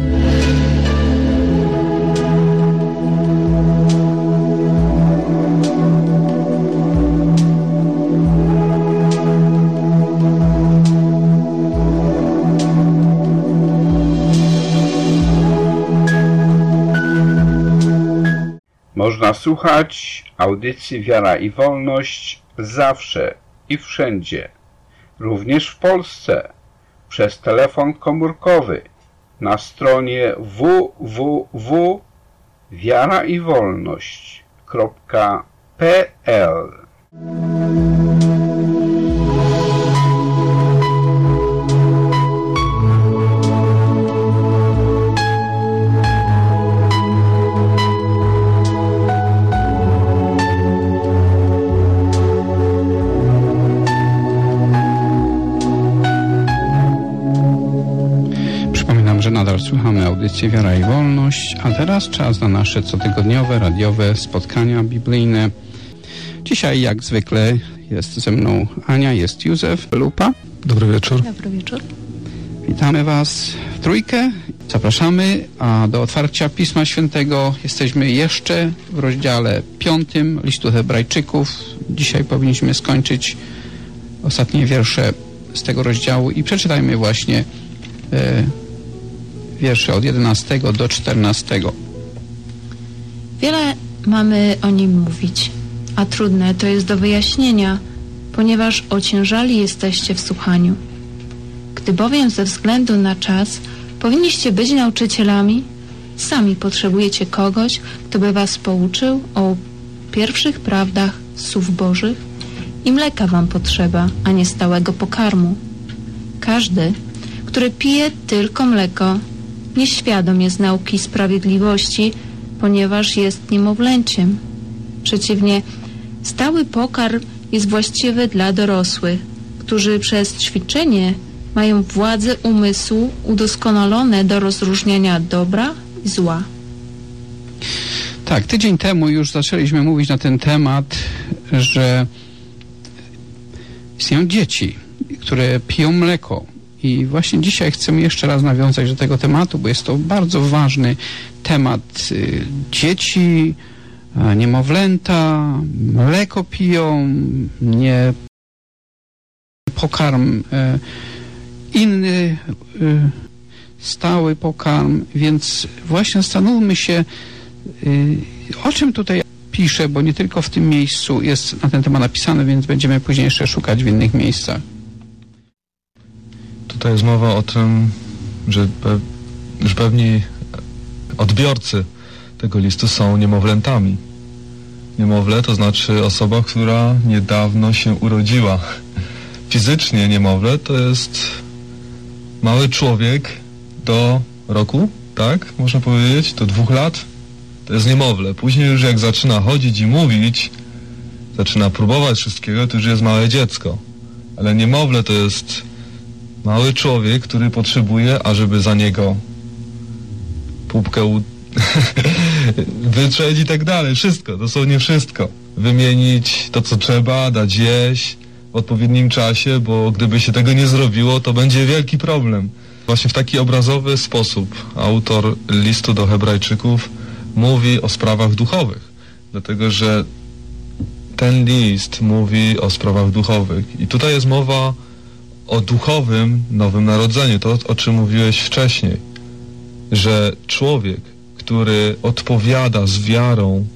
Można słuchać audycji Wiara i Wolność zawsze i wszędzie, również w Polsce, przez telefon komórkowy na stronie www.wiaraiwolność.pl. że nadal słuchamy audycji Wiara i Wolność, a teraz czas na nasze cotygodniowe, radiowe spotkania biblijne. Dzisiaj jak zwykle jest ze mną Ania, jest Józef Lupa. Dobry wieczór. Dobry wieczór. Witamy Was w trójkę. Zapraszamy, a do otwarcia Pisma Świętego jesteśmy jeszcze w rozdziale 5 listu Hebrajczyków. Dzisiaj powinniśmy skończyć ostatnie wiersze z tego rozdziału i przeczytajmy właśnie wiersze od 11 do 14. Wiele mamy o nim mówić, a trudne to jest do wyjaśnienia, ponieważ ociężali jesteście w słuchaniu. Gdy bowiem ze względu na czas powinniście być nauczycielami, sami potrzebujecie kogoś, kto by was pouczył o pierwszych prawdach słów Bożych i mleka wam potrzeba, a nie stałego pokarmu. Każdy, który pije tylko mleko, nieświadom jest nauki sprawiedliwości, ponieważ jest niemowlęciem. Przeciwnie, stały pokarm jest właściwy dla dorosłych, którzy przez ćwiczenie mają władzę umysłu udoskonalone do rozróżniania dobra i zła. Tak, tydzień temu już zaczęliśmy mówić na ten temat, że istnieją dzieci, które piją mleko. I właśnie dzisiaj chcemy jeszcze raz nawiązać do tego tematu, bo jest to bardzo ważny temat. Dzieci, niemowlęta, mleko piją, nie pokarm, inny stały pokarm, więc właśnie zastanówmy się, o czym tutaj piszę, bo nie tylko w tym miejscu jest na ten temat napisane, więc będziemy później jeszcze szukać w innych miejscach. Tutaj jest mowa o tym, że pewni odbiorcy tego listu są niemowlętami. Niemowlę to znaczy osoba, która niedawno się urodziła. Fizycznie niemowlę to jest mały człowiek do roku, tak? Można powiedzieć, do 2 lat. To jest niemowlę. Później już jak zaczyna chodzić i mówić, zaczyna próbować wszystkiego, to już jest małe dziecko. Ale niemowlę to jest mały człowiek, który potrzebuje, ażeby za niego pupkę wytrzeć i tak dalej. Wszystko, dosłownie wszystko. Wymienić to, co trzeba, dać jeść w odpowiednim czasie, bo gdyby się tego nie zrobiło, to będzie wielki problem. Właśnie w taki obrazowy sposób autor listu do Hebrajczyków mówi o sprawach duchowych. Dlatego, że ten list mówi o sprawach duchowych. I tutaj jest mowa o duchowym Nowym Narodzeniu. To, o czym mówiłeś wcześniej. Że człowiek, który odpowiada z wiarą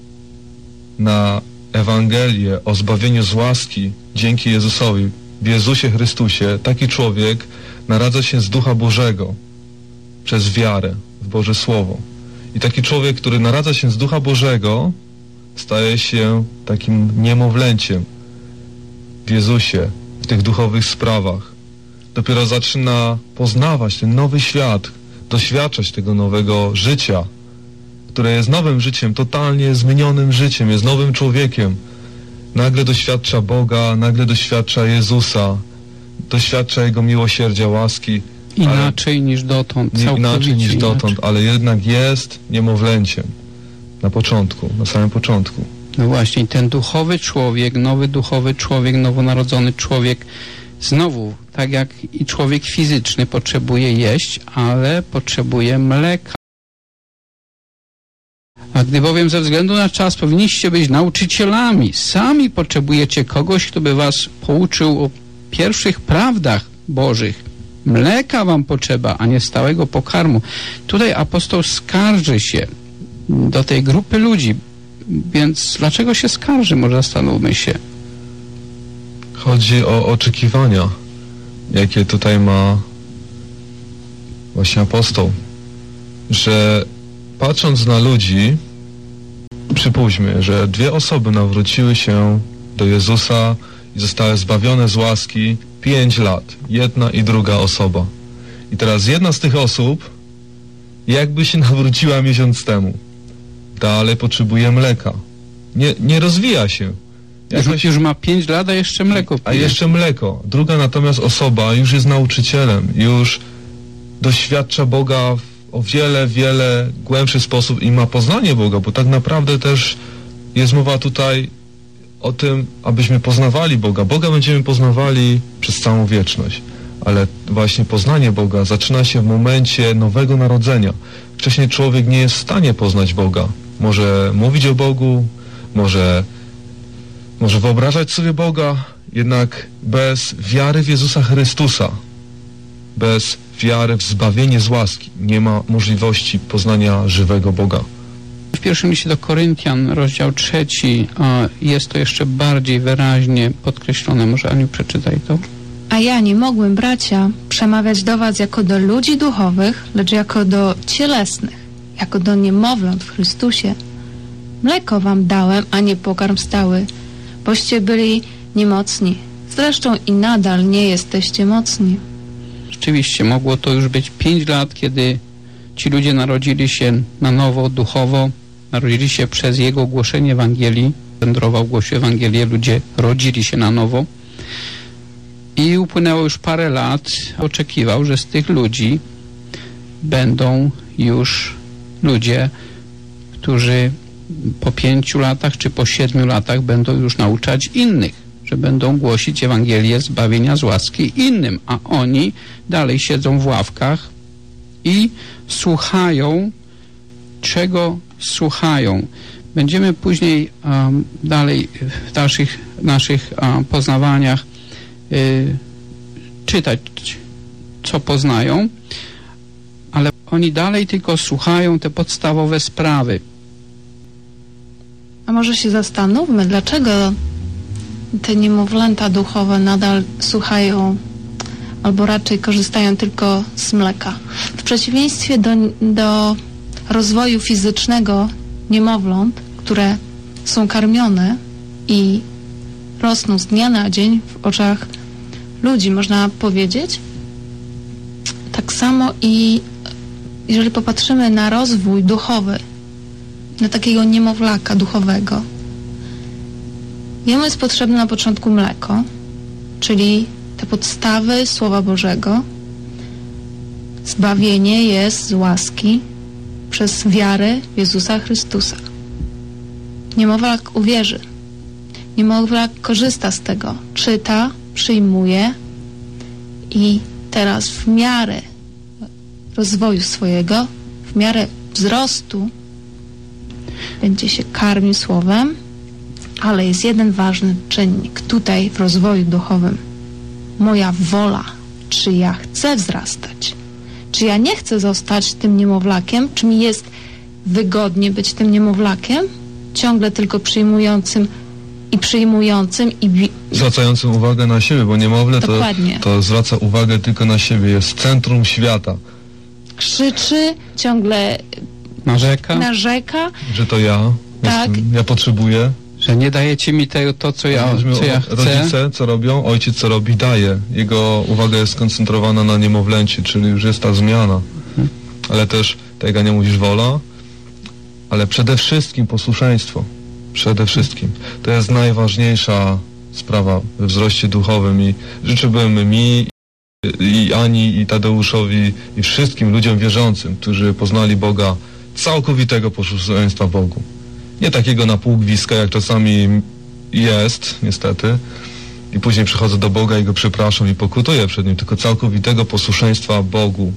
na Ewangelię o zbawieniu z łaski dzięki Jezusowi, w Jezusie Chrystusie, taki człowiek narodza się z Ducha Bożego przez wiarę w Boże Słowo. I taki człowiek, który narodza się z Ducha Bożego, staje się takim niemowlęciem w Jezusie, w tych duchowych sprawach. Dopiero zaczyna poznawać ten nowy świat, doświadczać tego nowego życia, które jest nowym życiem, totalnie zmienionym życiem, jest nowym człowiekiem. Nagle doświadcza Boga, nagle doświadcza Jezusa, doświadcza Jego miłosierdzia, łaski. Inaczej niż dotąd, inaczej niż dotąd, ale jednak jest niemowlęciem. Na początku, na samym początku. No właśnie, ten duchowy człowiek, nowy duchowy człowiek, nowonarodzony człowiek, znowu, tak jak i człowiek fizyczny potrzebuje jeść, ale potrzebuje mleka. A gdy bowiem ze względu na czas powinniście być nauczycielami, sami potrzebujecie kogoś, kto by was pouczył o pierwszych prawdach Bożych. Mleka wam potrzeba, a nie stałego pokarmu. Tutaj apostoł skarży się do tej grupy ludzi, więc dlaczego się skarży? Może zastanówmy się. Chodzi o oczekiwania, jakie tutaj ma właśnie apostoł, że patrząc na ludzi, przypuśćmy, że 2 osoby nawróciły się do Jezusa i zostały zbawione z łaski 5 lat. Jedna i druga osoba. I teraz jedna z tych osób jakby się nawróciła miesiąc temu. Dalej potrzebuje mleka. Nie rozwija się. Już ma 5 lat, a jeszcze mleko pije. A jeszcze mleko. Druga natomiast osoba już jest nauczycielem, już doświadcza Boga o wiele, wiele głębszy sposób i ma poznanie Boga, bo tak naprawdę też jest mowa tutaj o tym, abyśmy poznawali Boga. Boga będziemy poznawali przez całą wieczność, ale właśnie poznanie Boga zaczyna się w momencie nowego narodzenia. Wcześniej człowiek nie jest w stanie poznać Boga. Może mówić o Bogu, może wyobrażać sobie Boga, jednak bez wiary w Jezusa Chrystusa, bez wiary w zbawienie z łaski nie ma możliwości poznania żywego Boga. W pierwszym liście do Koryntian, rozdział 3, jest to jeszcze bardziej wyraźnie podkreślone. Może Aniu przeczytaj to. A ja nie mogłem, bracia, przemawiać do was jako do ludzi duchowych, lecz jako do cielesnych, jako do niemowląt w Chrystusie. Mleko wam dałem, a nie pokarm stały, boście byli niemocni. Zresztą i nadal nie jesteście mocni. Rzeczywiście, mogło to już być 5 lat, kiedy ci ludzie narodzili się na nowo, duchowo, narodzili się przez Jego głoszenie Ewangelii, wędrował, głosił Ewangelię, ludzie rodzili się na nowo i upłynęło już parę lat, oczekiwał, że z tych ludzi będą już ludzie, którzy po 5 latach czy po 7 latach będą już nauczać innych, że będą głosić Ewangelię zbawienia z łaski innym, a oni dalej siedzą w ławkach i słuchają. Czego słuchają? Będziemy później dalej w dalszych naszych poznawaniach czytać, co poznają, ale oni dalej tylko słuchają te podstawowe sprawy. A może się zastanówmy, dlaczego te niemowlęta duchowe nadal słuchają albo raczej korzystają tylko z mleka. W przeciwieństwie do rozwoju fizycznego niemowląt, które są karmione i rosną z dnia na dzień w oczach ludzi, można powiedzieć. Tak samo i jeżeli popatrzymy na rozwój duchowy, na takiego niemowlaka duchowego, jemu jest potrzebne na początku mleko, czyli te podstawy Słowa Bożego. Zbawienie jest z łaski przez wiarę w Jezusa Chrystusa. Niemowlak uwierzy. Niemowlak korzysta z tego. Czyta, przyjmuje i teraz w miarę rozwoju swojego, w miarę wzrostu będzie się karmił Słowem, ale jest jeden ważny czynnik tutaj w rozwoju duchowym. Moja wola, czy ja chcę wzrastać, czy ja nie chcę zostać tym niemowlakiem, czy mi jest wygodnie być tym niemowlakiem, ciągle tylko przyjmującym i zwracającym uwagę na siebie, bo niemowlę to zwraca uwagę tylko na siebie, jest centrum świata. Krzyczy, ciągle narzeka, że to ja, tak. Ja potrzebuję. Że nie dajecie mi to, co ja chcę. Rodzice, co robią, ojciec, co robi, daje. Jego uwaga jest skoncentrowana na niemowlęciu, czyli już jest ta zmiana. Ale też, tak jak nie mówisz, wola, ale przede wszystkim posłuszeństwo. Przede wszystkim. To jest najważniejsza sprawa we wzroście duchowym i życzyłbym mi i Ani, i Tadeuszowi, i wszystkim ludziom wierzącym, którzy poznali Boga, całkowitego posłuszeństwa Bogu. Nie takiego na pół gwizdka, jak czasami jest, niestety, i później przychodzę do Boga i Go przepraszam i pokutuję przed Nim, tylko całkowitego posłuszeństwa Bogu,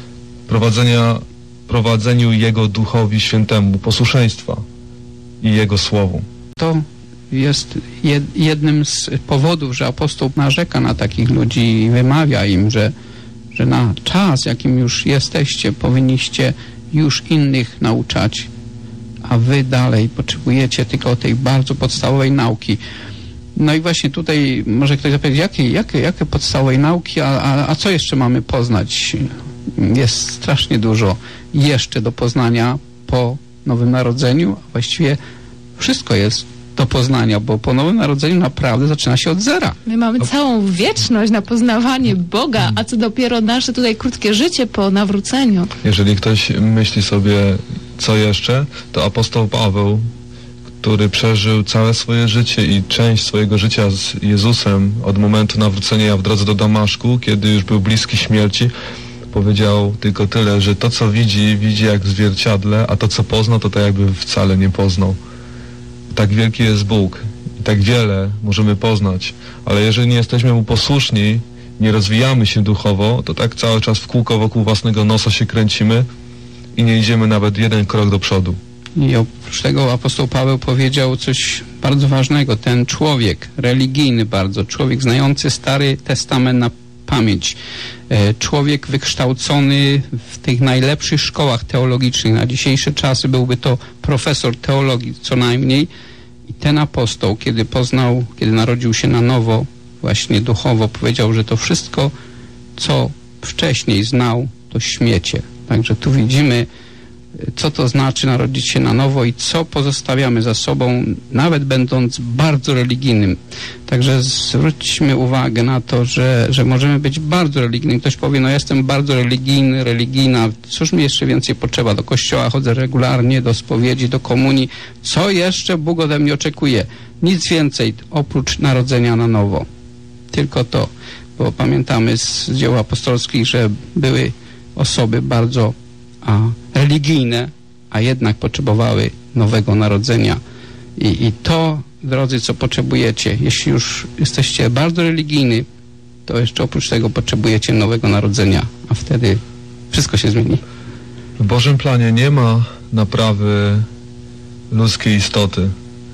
prowadzeniu Jego Duchowi Świętemu, posłuszeństwa i Jego Słowu. To jest jednym z powodów, że apostoł narzeka na takich ludzi i wymawia im, że na czas, jakim już jesteście, powinniście już innych nauczać, a wy dalej potrzebujecie tylko tej bardzo podstawowej nauki. No i właśnie tutaj może ktoś zapytać, jakie podstawowej nauki, a co jeszcze mamy poznać? Jest strasznie dużo jeszcze do poznania po Nowym Narodzeniu, a właściwie wszystko jest do poznania, bo po Nowym Narodzeniu naprawdę zaczyna się od zera. My mamy całą wieczność na poznawanie Boga, a co dopiero nasze tutaj krótkie życie po nawróceniu. Jeżeli ktoś myśli sobie, co jeszcze, to apostoł Paweł, który przeżył całe swoje życie i część swojego życia z Jezusem od momentu nawrócenia w drodze do Damaszku, kiedy już był bliski śmierci, powiedział tylko tyle, że to co widzi jak w zwierciadle, a to co poznał, to tak jakby wcale nie poznał. Tak wielki jest Bóg i tak wiele możemy poznać, ale jeżeli nie jesteśmy Mu posłuszni, nie rozwijamy się duchowo, to tak cały czas w kółko wokół własnego nosa się kręcimy i nie idziemy nawet jeden krok do przodu. I oprócz tego apostoł Paweł powiedział coś bardzo ważnego. Ten człowiek religijny bardzo, człowiek znający Stary Testament na pamięć, człowiek wykształcony w tych najlepszych szkołach teologicznych. Na dzisiejsze czasy byłby to profesor teologii co najmniej. I ten apostoł, kiedy narodził się na nowo, właśnie duchowo, powiedział, że to wszystko, co wcześniej znał, to śmiecie. Także tu widzimy, co to znaczy narodzić się na nowo i co pozostawiamy za sobą, nawet będąc bardzo religijnym. Także zwróćmy uwagę na to, że możemy być bardzo religijnym. Ktoś powie, no jestem bardzo religijny, religijna, cóż mi jeszcze więcej potrzeba? Do kościoła chodzę regularnie, do spowiedzi, do komunii. Co jeszcze Bóg ode mnie oczekuje? Nic więcej oprócz narodzenia na nowo. Tylko to, bo pamiętamy z dzieł apostolskich, że były osoby bardzo religijne, a jednak potrzebowały nowego narodzenia. I to, drodzy, co potrzebujecie, jeśli już jesteście bardzo religijni, to jeszcze oprócz tego potrzebujecie nowego narodzenia, a wtedy wszystko się zmieni. W Bożym planie nie ma naprawy ludzkiej istoty.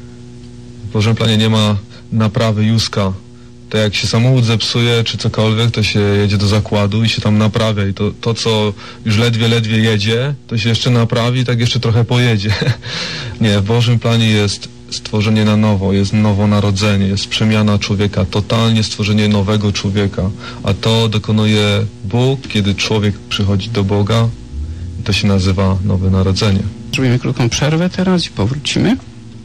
W Bożym planie nie ma naprawy Józka. To jak się samochód zepsuje, czy cokolwiek, to się jedzie do zakładu i się tam naprawia. I to co już ledwie jedzie, to się jeszcze naprawi i tak jeszcze trochę pojedzie. Nie, w Bożym planie jest stworzenie na nowo, jest nowonarodzenie, jest przemiana człowieka, totalnie stworzenie nowego człowieka. A to dokonuje Bóg, kiedy człowiek przychodzi do Boga. I to się nazywa nowe narodzenie. Zrobimy krótką przerwę teraz i powrócimy.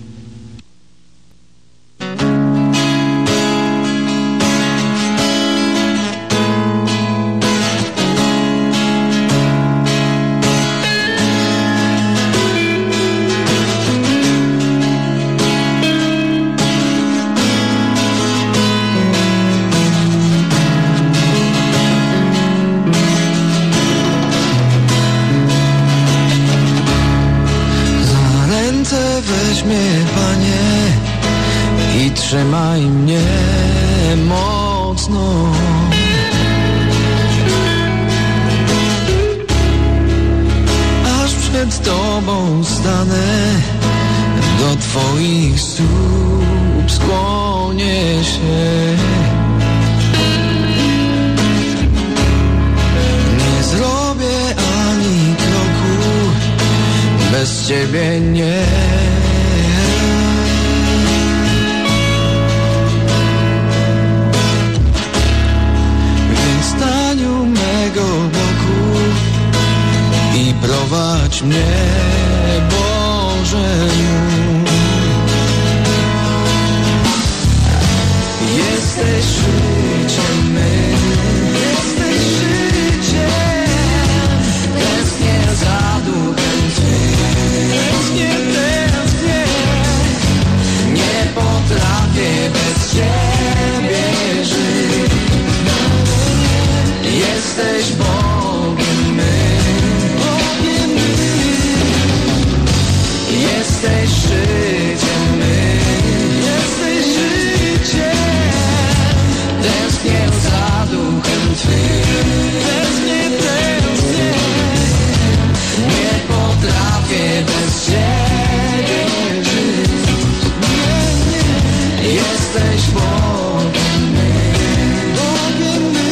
Trzymaj mnie mocno. Aż przed Tobą stanę, do Twoich stóp skłonię się. Nie zrobię ani kroku bez Ciebie, nie. I prowadź mnie, Boże mój. Jesteś życiem mym, jesteś życiem. Tęsknię za duchem Twym, tęsknię. Nie potrafię bez Ciebie żyć. Jesteś Bogiem mym, jesteś życiem mym, jesteś życiem. Tęsknię za duchem Twym, tęsknię. Nie potrafię bez Ciebie żyć. Jesteś Bogiem mym, Bogiem mym.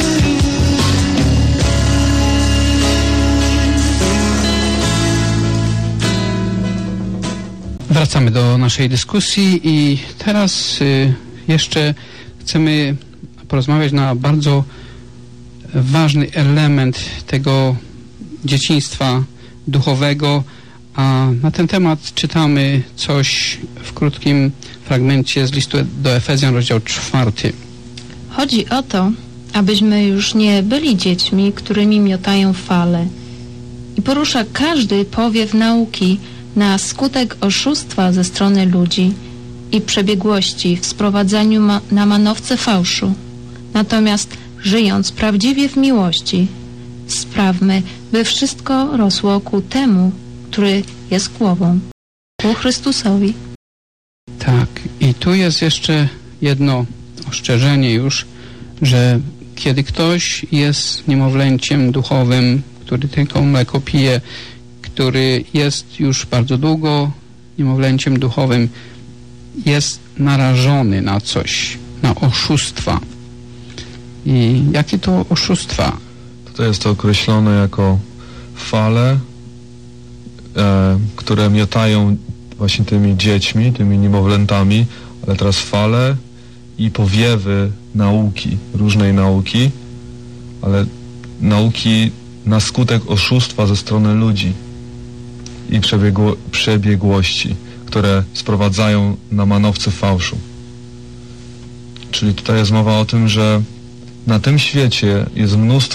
Wracamy do naszej dyskusji i teraz jeszcze chcemy porozmawiać na bardzo ważny element tego dzieciństwa duchowego, a na ten temat czytamy coś w krótkim fragmencie z listu do Efezjan, rozdział 4. Chodzi o to, abyśmy już nie byli dziećmi, którymi miotają fale i porusza każdy powiew nauki na skutek oszustwa ze strony ludzi i przebiegłości w sprowadzaniu na manowce fałszu. Natomiast żyjąc prawdziwie w miłości, sprawmy, by wszystko rosło ku temu, który jest głową, ku Chrystusowi. Tak, i tu jest jeszcze jedno ostrzeżenie już, że kiedy ktoś jest niemowlęciem duchowym, który tylko mleko pije, który jest już bardzo długo niemowlęciem duchowym, jest narażony na coś, na oszustwa. I jakie to oszustwa? Tutaj jest to określone jako fale, które miotają właśnie tymi dziećmi, tymi niemowlętami, ale teraz fale i powiewy nauki, różnej nauki, ale nauki na skutek oszustwa ze strony ludzi i przebiegłości, które sprowadzają na manowce fałszu. Czyli tutaj jest mowa o tym, że na tym świecie jest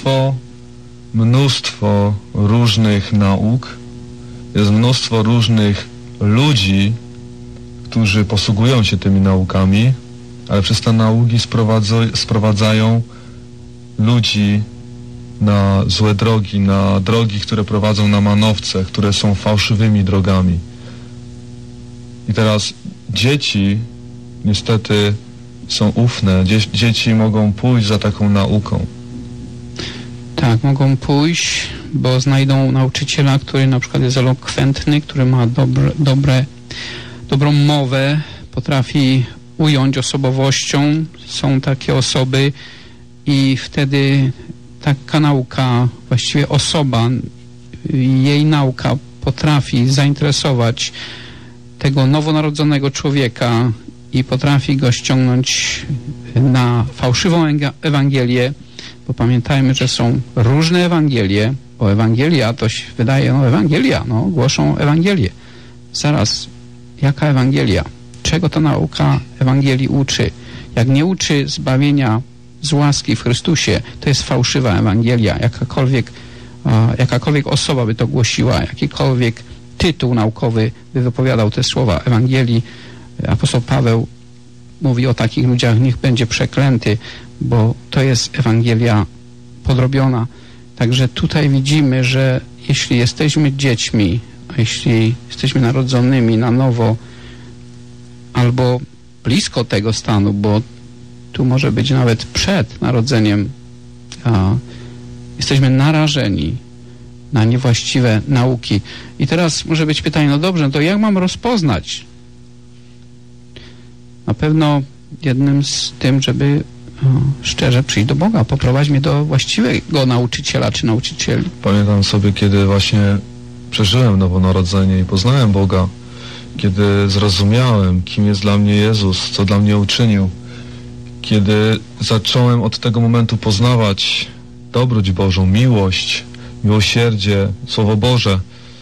mnóstwo różnych nauk, jest mnóstwo różnych ludzi, którzy posługują się tymi naukami, ale przez te nauki sprowadzają ludzi na złe drogi, na drogi, które prowadzą na manowce, które są fałszywymi drogami. I teraz dzieci niestety są ufne. Dzieci mogą pójść za taką nauką. Tak, mogą pójść, bo znajdą nauczyciela, który na przykład jest elokwentny, który ma dobrą mowę, potrafi ująć osobowością. Są takie osoby i wtedy taka nauka, właściwie osoba, jej nauka potrafi zainteresować tego nowonarodzonego człowieka i potrafi go ściągnąć na fałszywą Ewangelię, bo pamiętajmy, że są różne Ewangelie, bo Ewangelia to się wydaje, Ewangelia, głoszą Ewangelię. Zaraz, jaka Ewangelia? Czego ta nauka Ewangelii uczy? Jak nie uczy zbawienia z łaski w Chrystusie, to jest fałszywa Ewangelia. Jakakolwiek osoba by to głosiła, jakikolwiek tytuł naukowy by wypowiadał te słowa Ewangelii. Apostoł Paweł mówi o takich ludziach, niech będzie przeklęty, bo to jest Ewangelia podrobiona. Także tutaj widzimy, że jeśli jesteśmy dziećmi, a jeśli jesteśmy narodzonymi na nowo albo blisko tego stanu, bo tu może być nawet przed narodzeniem, jesteśmy narażeni na niewłaściwe nauki. I teraz może być pytanie, no dobrze, to jak mam rozpoznać? Na pewno jednym z tym, żeby szczerze przyjść do Boga, poprowadź mnie do właściwego nauczyciela czy nauczycieli. Pamiętam sobie, kiedy właśnie przeżyłem nowonarodzenie i poznałem Boga, kiedy zrozumiałem, kim jest dla mnie Jezus, co dla mnie uczynił, kiedy zacząłem od tego momentu poznawać dobroć Bożą, miłość, miłosierdzie, Słowo Boże.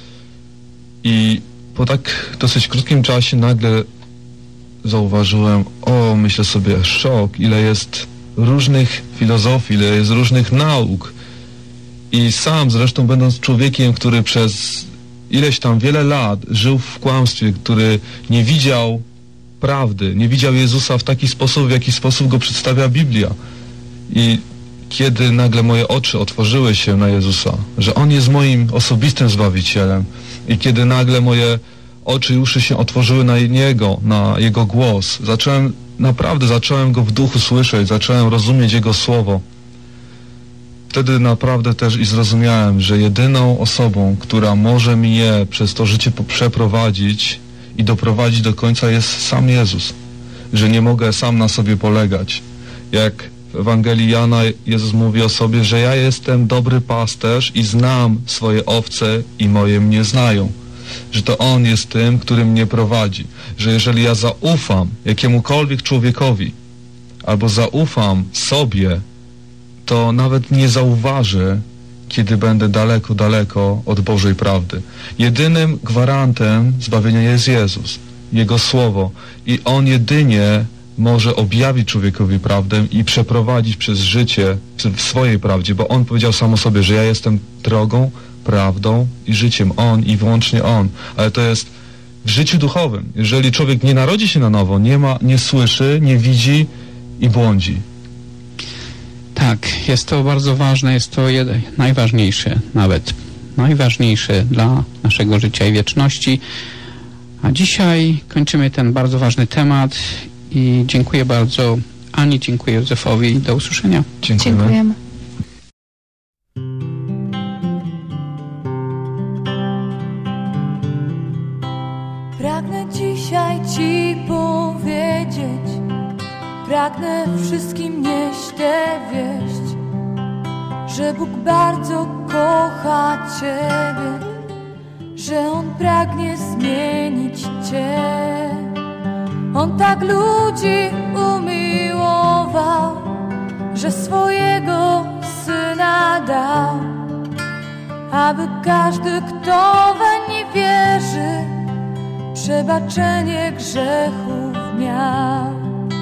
I po tak dosyć krótkim czasie nagle zauważyłem, myślę sobie, szok, ile jest różnych filozofii, ile jest różnych nauk. I sam zresztą będąc człowiekiem, który przez ileś tam wiele lat żył w kłamstwie, który nie widział prawdy, nie widział Jezusa w taki sposób, w jaki sposób go przedstawia Biblia. I kiedy nagle moje oczy otworzyły się na Jezusa, że On jest moim osobistym Zbawicielem i kiedy nagle moje oczy i uszy się otworzyły na Niego, na Jego głos, zacząłem Go w duchu słyszeć, zacząłem rozumieć Jego Słowo. Wtedy naprawdę też i zrozumiałem, że jedyną osobą, która może mnie przez to życie przeprowadzić i doprowadzić do końca, jest sam Jezus. Że nie mogę sam na sobie polegać. Jak w Ewangelii Jana Jezus mówi o sobie, że ja jestem dobry pasterz i znam swoje owce i moje mnie znają. Że to On jest tym, który mnie prowadzi. Że jeżeli ja zaufam jakiemukolwiek człowiekowi albo zaufam sobie, to nawet nie zauważę, kiedy będę daleko, daleko od Bożej prawdy. Jedynym gwarantem zbawienia jest Jezus, Jego Słowo. I On jedynie może objawić człowiekowi prawdę i przeprowadzić przez życie w swojej prawdzie, bo On powiedział sam o sobie, że ja jestem drogą, prawdą i życiem. On i wyłącznie On. Ale to jest w życiu duchowym. Jeżeli człowiek nie narodzi się na nowo, nie słyszy, nie widzi i błądzi. Tak, Tak, jest to bardzo ważne, jest to najważniejsze nawet. Najważniejsze dla naszego życia i wieczności. A dzisiaj kończymy ten bardzo ważny temat i dziękuję bardzo Ani, dziękuję Józefowi. Do usłyszenia. Dziękujemy. Pragnę dzisiaj Ci powiedzieć, pragnę wszystkim nieść tę wieść, że Bóg bardzo kocha Ciebie, że On pragnie zmienić Cię. On tak ludzi umiłował, że swojego Syna dał, aby każdy, kto weń wierzy, przebaczenie grzechów miał.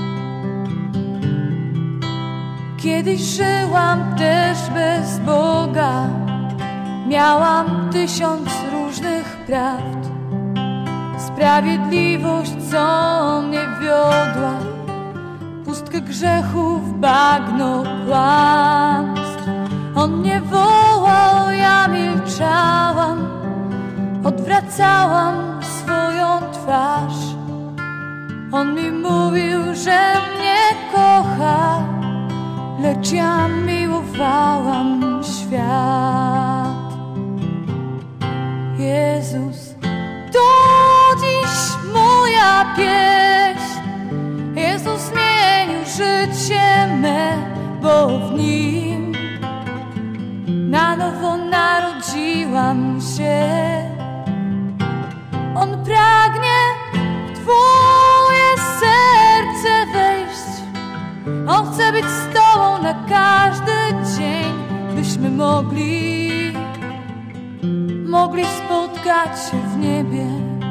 Kiedyś żyłam też bez Boga, miałam 1000 różnych prawd. Sprawiedliwość, co mnie wiodła, pustkę grzechów, bagno kłamstw. On mnie wołał, ja milczałam, odwracałam swoją twarz. On mi mówił, że mnie kocha, lecz ja miłowałam świat. Jezus, to dziś moja pieśń. Jezus zmienił życie me, bo w Nim na nowo narodziłam się. On pragnie w Twoje serce wejść. On chce być z Tobą na każdy dzień, byśmy mogli spotkać się w niebie.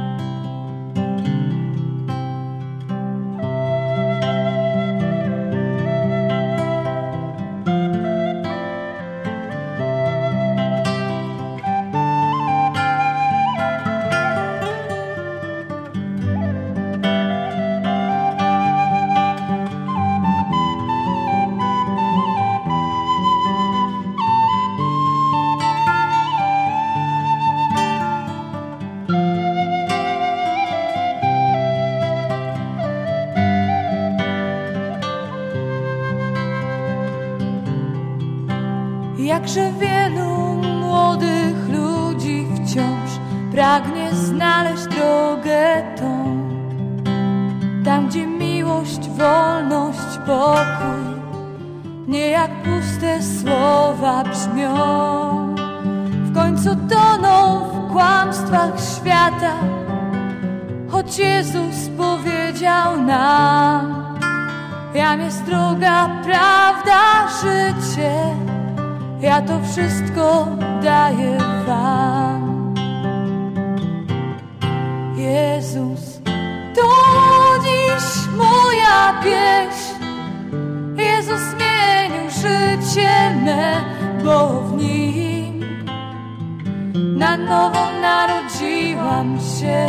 Jakże wielu młodych ludzi wciąż pragnie znaleźć drogę tą, tam gdzie miłość, wolność, pokój nie jak puste słowa brzmią. W końcu toną w kłamstwach świata, choć Jezus powiedział nam: jam jest droga, prawda, życie, ja to wszystko daję Wam. Jezus, to dziś moja pieśń. Jezus zmienił życie me, bo w Nim na nowo narodziłam się.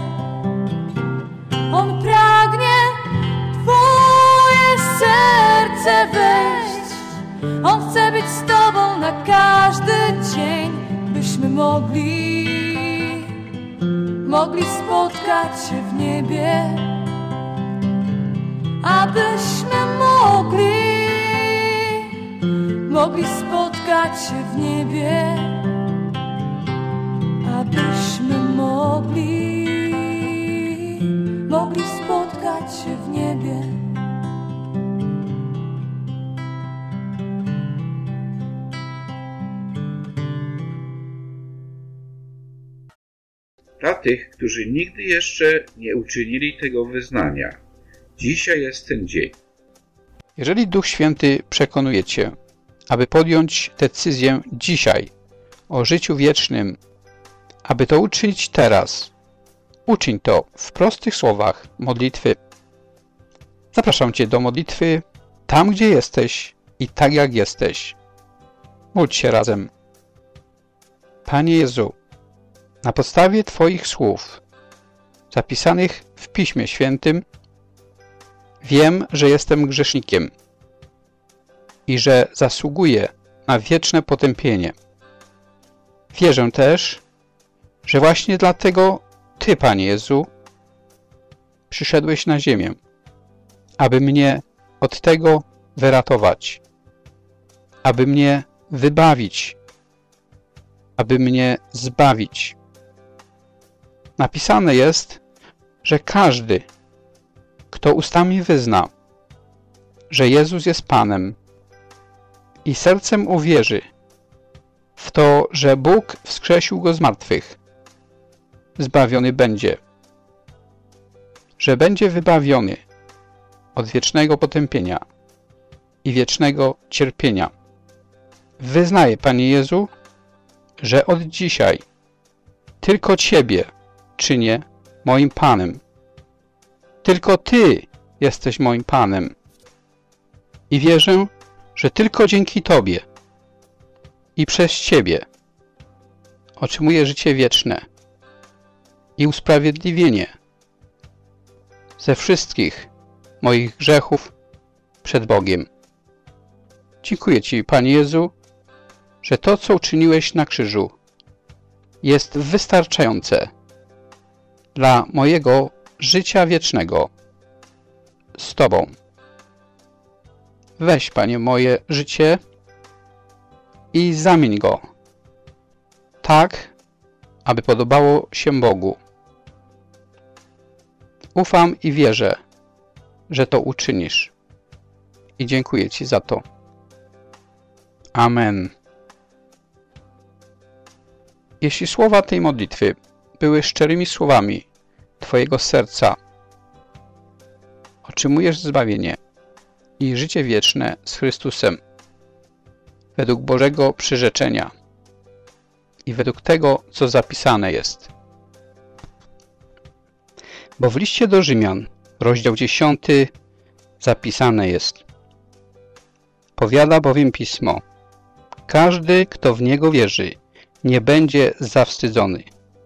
On pragnie w Twoje serce wejść. On chce być z Tobą na każdy dzień, byśmy mogli spotkać się w niebie, abyśmy mogli spotkać się w niebie, abyśmy mogli spotkać się w niebie. Dla tych, którzy nigdy jeszcze nie uczynili tego wyznania, dzisiaj jest ten dzień. Jeżeli Duch Święty przekonuje Cię, aby podjąć decyzję dzisiaj o życiu wiecznym, aby to uczynić teraz, uczyń to w prostych słowach modlitwy. Zapraszam Cię do modlitwy tam, gdzie jesteś i tak jak jesteś. Módl się razem. Panie Jezu, na podstawie Twoich słów, zapisanych w Piśmie Świętym, wiem, że jestem grzesznikiem. i że zasługuje na wieczne potępienie. Wierzę też, że właśnie dlatego Ty, Panie Jezu, przyszedłeś na ziemię, aby mnie od tego wyratować, aby mnie wybawić, aby mnie zbawić. Napisane jest, że każdy, kto ustami wyzna, że Jezus jest Panem i sercem uwierzy w to, że Bóg wskrzesił Go z martwych, zbawiony będzie, że będzie wybawiony od wiecznego potępienia i wiecznego cierpienia. Wyznaję, Panie Jezu, że od dzisiaj tylko Ciebie czynię moim Panem. Tylko Ty jesteś moim Panem. I wierzę, że tylko dzięki Tobie i przez Ciebie otrzymuję życie wieczne i usprawiedliwienie ze wszystkich moich grzechów przed Bogiem. Dziękuję Ci, Panie Jezu, że to, co uczyniłeś na krzyżu, jest wystarczające dla mojego życia wiecznego z Tobą. Weź, Panie, moje życie i zamień go tak, aby podobało się Bogu. Ufam i wierzę, że to uczynisz. I dziękuję Ci za to. Amen. Jeśli słowa tej modlitwy były szczerymi słowami Twojego serca, otrzymujesz zbawienie i życie wieczne z Chrystusem według Bożego przyrzeczenia i według tego, co zapisane jest. Bo w liście do Rzymian, rozdział 10, zapisane jest: powiada bowiem Pismo, każdy, kto w Niego wierzy, nie będzie zawstydzony.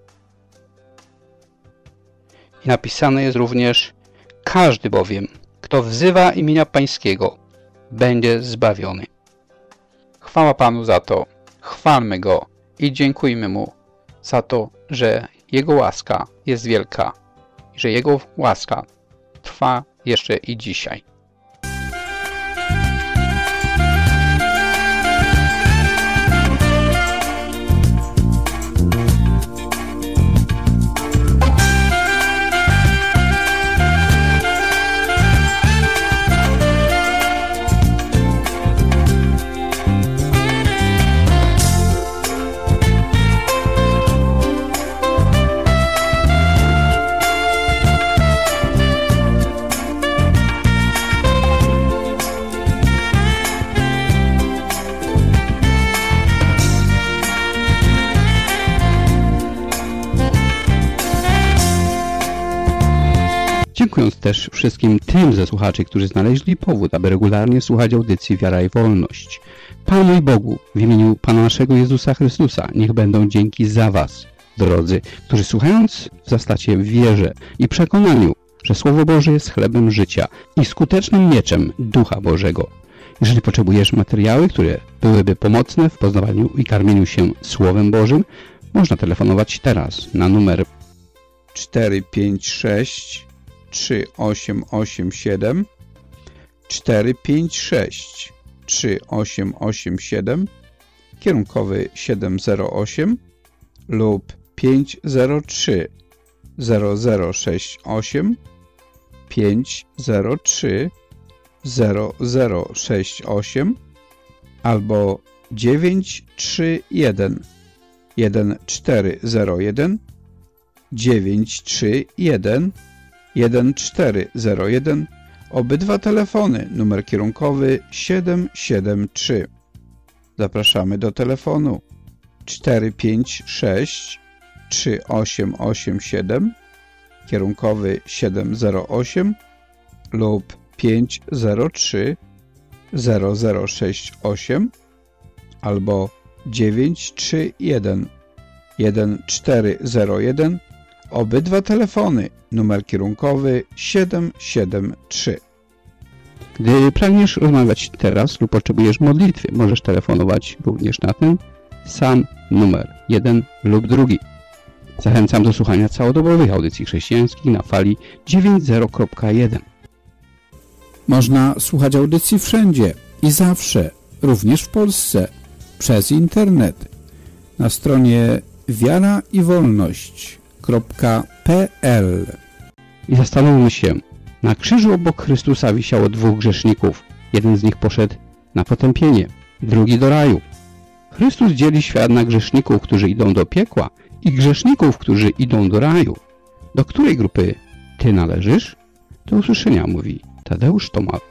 I napisane jest również: każdy bowiem, kto wzywa imienia Pańskiego, będzie zbawiony. Chwała Panu za to, chwalmy Go i dziękujmy Mu za to, że Jego łaska jest wielka i że Jego łaska trwa jeszcze i dzisiaj. Dziękując też wszystkim tym ze słuchaczy, którzy znaleźli powód, aby regularnie słuchać audycji Wiara i Wolność. Panu i Bogu, w imieniu Pana naszego Jezusa Chrystusa, niech będą dzięki za Was, drodzy, którzy słuchając wzrastacie w wierze i przekonaniu, że Słowo Boże jest chlebem życia i skutecznym mieczem Ducha Bożego. Jeżeli potrzebujesz materiały, które byłyby pomocne w poznawaniu i karmieniu się Słowem Bożym, można telefonować teraz na numer 456 3887 456 3887 kierunkowy 708 lub 503 0068 503 0068 albo 931 1401 931 1401. Obydwa telefony, numer kierunkowy 773. Zapraszamy do telefonu 456 3887 kierunkowy 708 lub 503 0068 albo 931 1401. Obydwa telefony, numer kierunkowy 773. Gdy pragniesz rozmawiać teraz lub potrzebujesz modlitwy, możesz telefonować również na ten sam numer, jeden lub drugi. Zachęcam do słuchania całodobowych audycji chrześcijańskich na fali 90.1. Można słuchać audycji wszędzie i zawsze, również w Polsce, przez internet. Na stronie wiaraiwolność.pl. I zastanówmy się, na krzyżu obok Chrystusa wisiało dwóch grzeszników. Jeden z nich poszedł na potępienie, drugi do raju. Chrystus dzieli świat na grzeszników, którzy idą do piekła i grzeszników, którzy idą do raju. Do której grupy ty należysz? Do usłyszenia, mówi Tadeusz Tomal.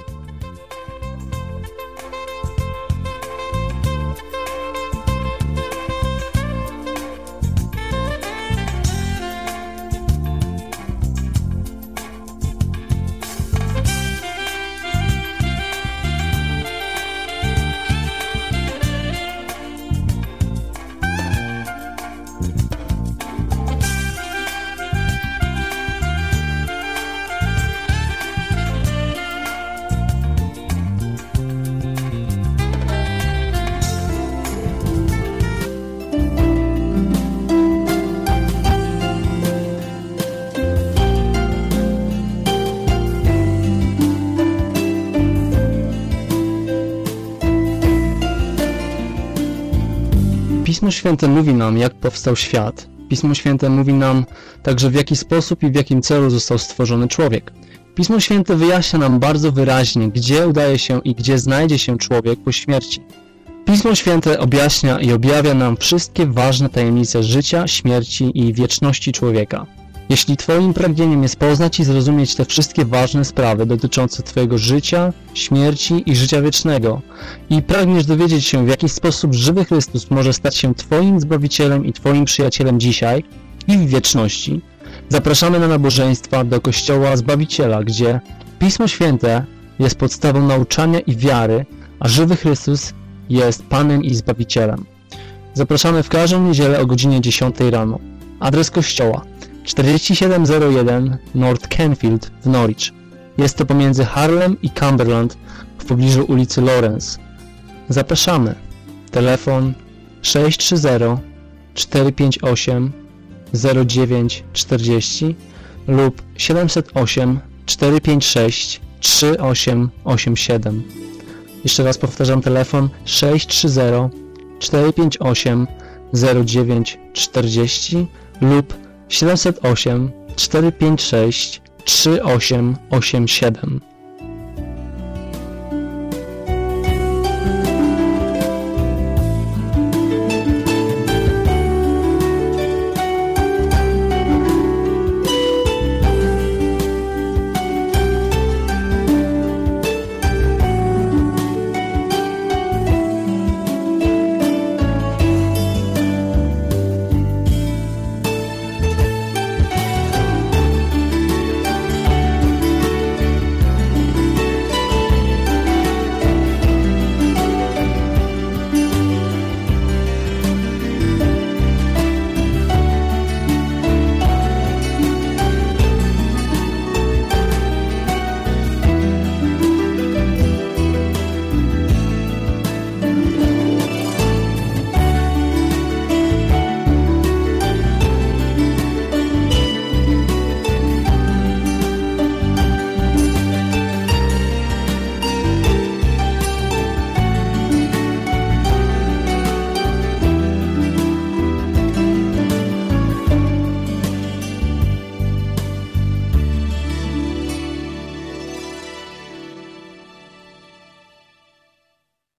Pismo Święte mówi nam, jak powstał świat. Pismo Święte mówi nam także, w jaki sposób i w jakim celu został stworzony człowiek. Pismo Święte wyjaśnia nam bardzo wyraźnie, gdzie udaje się i gdzie znajdzie się człowiek po śmierci. Pismo Święte objaśnia i objawia nam wszystkie ważne tajemnice życia, śmierci i wieczności człowieka. Jeśli Twoim pragnieniem jest poznać i zrozumieć te wszystkie ważne sprawy dotyczące Twojego życia, śmierci i życia wiecznego i pragniesz dowiedzieć się, w jaki sposób żywy Chrystus może stać się Twoim Zbawicielem i Twoim przyjacielem dzisiaj i w wieczności, zapraszamy na nabożeństwa do Kościoła Zbawiciela, gdzie Pismo Święte jest podstawą nauczania i wiary, a żywy Chrystus jest Panem i Zbawicielem. Zapraszamy w każdą niedzielę o godzinie 10 rano. Adres kościoła: 4701 North Canfield w Norwich. Jest to pomiędzy Harlem i Cumberland w pobliżu ulicy Lawrence. Zapraszamy. Telefon 630 458 0940 lub 708 456 3887. Jeszcze raz powtarzam, telefon 630 458 0940 lub 708 456 3887.